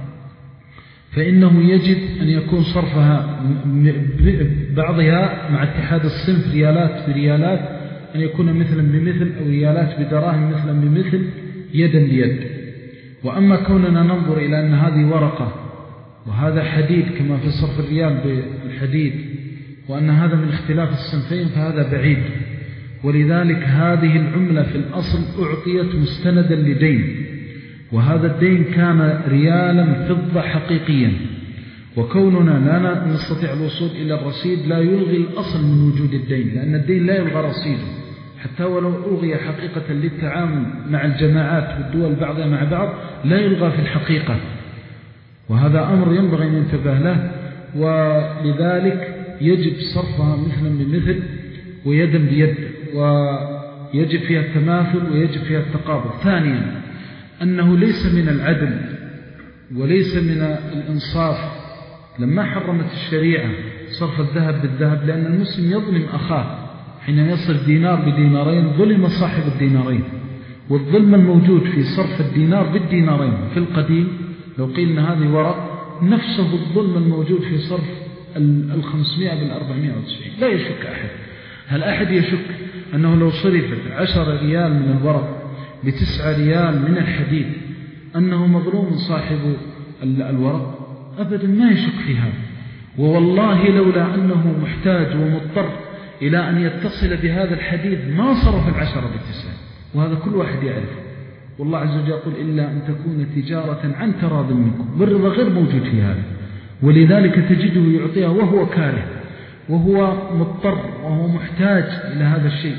فإنه يجب أن يكون صرفها بعضها مع اتحاد الصنف ريالات بريالات أن يكون مثلا بمثل، أو ريالات بدراهم مثلا بمثل يدا بيد. وأما كوننا ننظر إلى أن هذه ورقة وهذا حديد كما في صرف الريال بالحديد، وأن هذا من اختلاف الصنفين، فهذا بعيد. ولذلك هذه العملة في الأصل أعطيت مستندا لدين، وهذا الدين كان ريالا فضة حقيقيا، وكوننا لا نستطيع الوصول إلى الرصيد لا يلغي الأصل من وجود الدين، لأن الدين لا يلغى رصيده حتى ولو ألغي حقيقة للتعامل مع الجماعات والدول بعضها مع بعض لا يلغى في الحقيقة، وهذا أمر ينبغي أن ينتبه له. ولذلك يجب صرفها مثلا بمثل ويدا بيد، ويجب فيها التماثل ويجب فيها التقابل. ثانيا أنه ليس من العدل وليس من الإنصاف لما حرمت الشريعة صرف الذهب بالذهب، لأن المسلم يظلم أخاه حين يصرف دينار بدينارين، ظلم صاحب الدينارين. والظلم الموجود في صرف الدينار بالدينارين في القديم لو قيل أن هذه ورق، نفسه الظلم الموجود في صرف الخمسمائة بالأربعمائة وتسعين. لا يشك أحد. هل أحد يشك أنه لو صرفت عشر ريال من الورق بتسعة ريال من الحديد أنه مظلوم صاحب الورق؟ أبدا ما يشك في هذا. ووالله لولا أنه محتاج ومضطر إلى أن يتصل بهذا الحديد ما صرف العشرة بالتسعة، وهذا كل واحد يعرف. والله عز وجل يقول إلا أن تكون تجارة عن تراض منكم، والرضا غير موجود في هذا. ولذلك تجده يعطيها وهو كاره وهو مضطر وهو محتاج إلى هذا الشيء.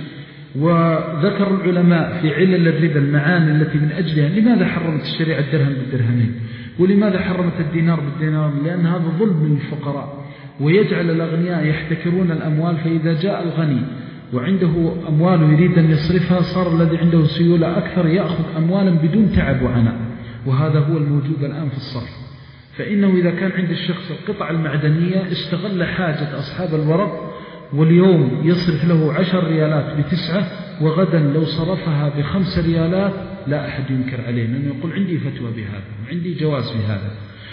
وذكر العلماء في علل الربا المعاني التي من أجلها لماذا حرمت الشريعة الدرهم بالدرهمين، ولماذا حرمت الدينار بالدينار، لأن هذا ظلم للفقراء ويجعل الأغنياء يحتكرون الأموال. فإذا جاء الغني وعنده أموال يريد أن يصرفها صار الذي عنده سيولة أكثر يأخذ أموالا بدون تعب وعناء، وهذا هو الموجود الآن في الصرف. فإنه إذا كان عند الشخص القطع المعدنية استغل حاجة أصحاب الورق، واليوم يصرف له عشر ريالات بتسعة، وغدا لو صرفها بخمس ريالات لا أحد ينكر عليه، لأنه يقول عندي فتوى بهذا وعندي جواز بهذا.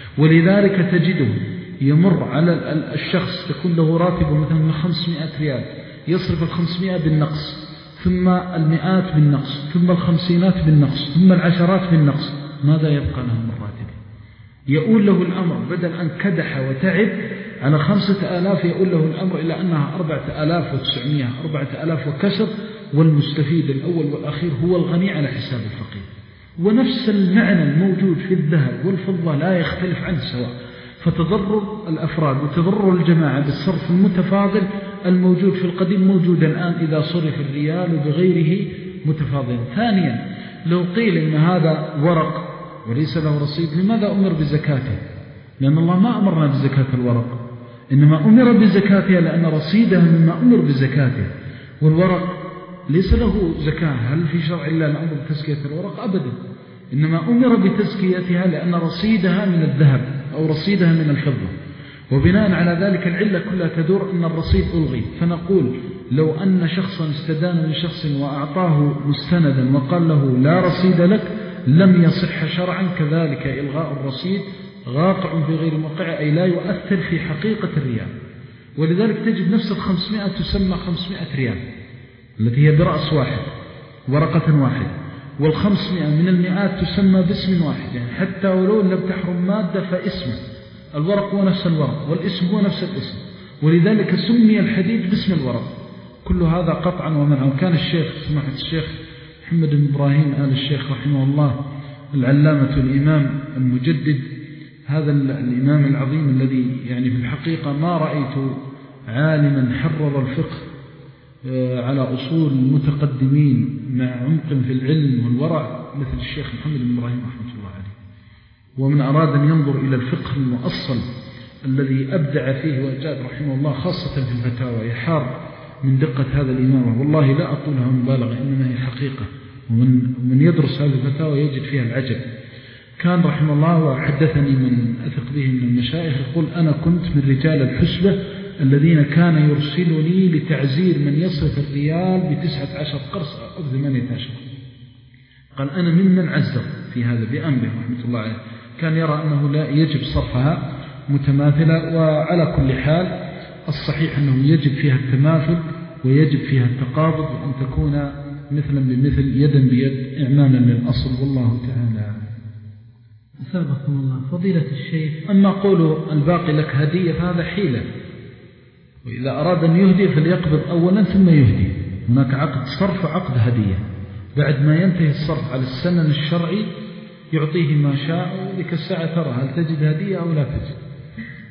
ولذلك تجده يمر على الشخص تكون له راتب مثلا من خمسمائة ريال، يصرف الخمسمائة بالنقص، ثم المئات بالنقص، ثم الخمسينات بالنقص، ثم العشرات بالنقص. ماذا يبقى له من راتب؟ يقول له الأمر بدل أن كدح وتعب على خمسة آلاف يقول له الأمر إلى أنها أربعة آلاف وتسعمائة، أربعة آلاف وكسر، والمستفيد الأول والأخير هو الغني على حساب الفقير. ونفس المعنى الموجود في الذهب والفضة لا يختلف عنه سواء. فتضرر الأفراد وتضرر الجماعة بالصرف المتفاضل الموجود في القديم موجود الآن إذا صرف الريال وبغيره متفاضل. ثانيا لو قيل إن هذا ورق وليس له رصيد، لماذا أمر بزكاته؟ لأن الله ما أمرنا بزكاة الورق، إنما أمر بزكاتها لأن رصيدها مما أمر بزكاته. والورق ليس له زكاة. هل في شرع الله الأمر بتزكية الورق؟ أبدا. إنما أمر بتزكيتها لأن رصيدها من الذهب أو رصيدها من الفضة. وبناء على ذلك العلة كلها تدور أن الرصيد ألغي. فنقول لو أن شخصا استدان من شخص وأعطاه مستندا وقال له لا رصيد لك لم يصح شرعا. كذلك إلغاء الرصيد غاقع في غير موقعه، أي لا يؤثر في حقيقة الريال. ولذلك تجد نفس الخمسمائة تسمى خمسمائة ريال التي هي برأس واحد ورقة واحدة، والخمسمائة من المئات تسمى باسم واحد، يعني حتى ولو لم تحرم مادة فاسمه الورق هو نفس الورق والاسم هو نفس الاسم. ولذلك سمي الحديد باسم الورق. كل هذا قطعا ومنعا. وكان الشيخ سماحة الشيخ محمد بن إبراهيم آل الشيخ رحمه الله العلامة الإمام المجدد، هذا الإمام العظيم الذي يعني في الحقيقة ما رأيت عالما حرر الفقه على أصول المتقدمين مع عمق في العلم والورع مثل الشيخ محمد بن إبراهيم رحمه الله عليه. ومن أراد أن ينظر إلى الفقه المؤصل الذي أبدع فيه وأجاد رحمه الله خاصة في الفتاوى يحار من دقة هذا الإمام. والله لا أقولها مبالغة، إنما هي حقيقة. ومن من يدرس هذه الفتاوى يجد فيها العجب. كان رحمه الله وحدثني من أثق به من المشايخ يقول أنا كنت من رجال الحسبة الذين كان يرسلني لتعزير من يصرف الريال بتسعة عشر قرص أو ثمانية عشر. قال أنا ممن عزر في هذا بأمره رحمة الله عليه. كان يرى أنه لا يجب صرفها متماثلة. وعلى كل حال الصحيح أنه يجب فيها التماثل ويجب فيها التقابض، وأن تكون مثلا بمثل يدا بيد إعمالا للأصل. والله تعالى أثابكم الله. فضيلة الشيخ، أما قولوا الباقي لك هدية فهذا حيلة، وإذا أراد أن يهدي فليقبض أولا ثم يهدي. هناك عقد صرف وعقد هدية. بعد ما ينتهي الصرف على السنن الشرعي يعطيه ما شاء. ولك الساعة ترى هل تجد هدية أو لا تجد.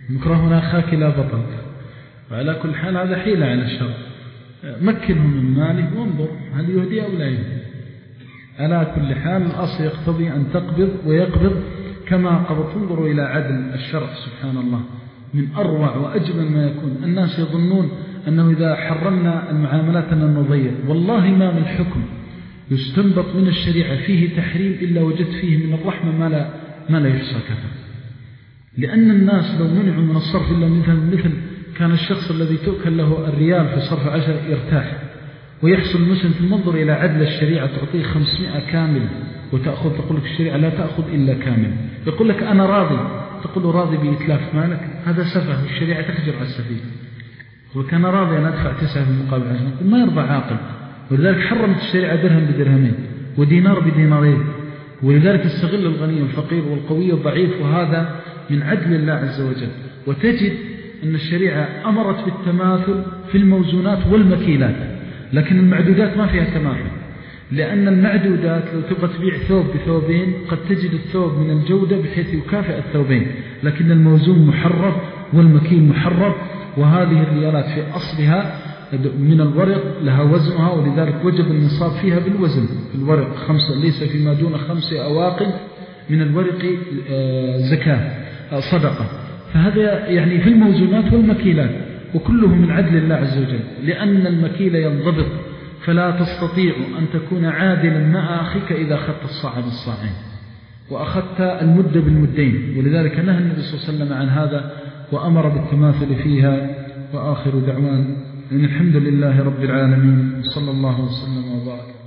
مكرهنا أخاك لا بطل. وعلى كل حال هذا حيلة على الشر، مكنه من ماله وانظر هل يهدي أو لا يهدي. على كل حال الأصل يقتضي أن تقبض ويقبض كما قبض. انظروا إلى عدل الشرع سبحان الله، من أروع وأجمل ما يكون. الناس يظنون أنه إذا حرمنا المعاملات أن نضيع، والله ما من حكم يستنبط من الشريعة فيه تحريم إلا وجدت فيه من الرحمة ما لا, ما لا يحصى كفى. لأن الناس لو منعوا من الصرف إلا مثل, مثل كان الشخص الذي تؤكل له الريال في صرف عشر يرتاح، ويحصل المسلم في المنظر إلى عدل الشريعة تعطيه خمسمائة كاملة وتأخذ، تقول لك الشريعة لا تأخذ إلا كامل. يقول لك أنا راضي، تقول له راضي بإتلاف مالك، هذا سفه والشريعة تحجر على السفيه. وكان راضي أن أدفع تسعة في المقابل عشرة، ما يرضى عاقل. ولذلك حرمت الشريعة درهم بدرهمين ودينار بدينارين. ولذلك استغل الغني والفقير والقوي والضعيف، وهذا من عدل الله عز وجل. وتجد أن الشريعة أمرت بالتماثل في الموزونات والمكيلات، لكن المعدودات ما فيها تماثل. لأن المعدودات لو تبغى تبيع ثوب بثوبين قد تجد الثوب من الجودة بحيث يكافئ الثوبين، لكن الموزون محرر والمكيل محرر. وهذه الريالات في أصلها من الورق لها وزنها، ولذلك وجب النصاب فيها بالوزن. الورق خمسة، ليس فيما دون خمس أواقل من الورق زكاة صدقة. فهذا يعني في الموزونات والمكيلات، وكله من عدل الله عز وجل. لأن المكيل ينضبط، فلا تستطيع أن تكون عادلا مع أخيك إذا أخذت الصاع بالصاعين وأخذت المد بالمدين. ولذلك نهى النبي صلى الله عليه وسلم عن هذا وأمر بالتماثل فيها. وآخر دعوان إن الحمد لله رب العالمين، صلى الله وسلم وبارك.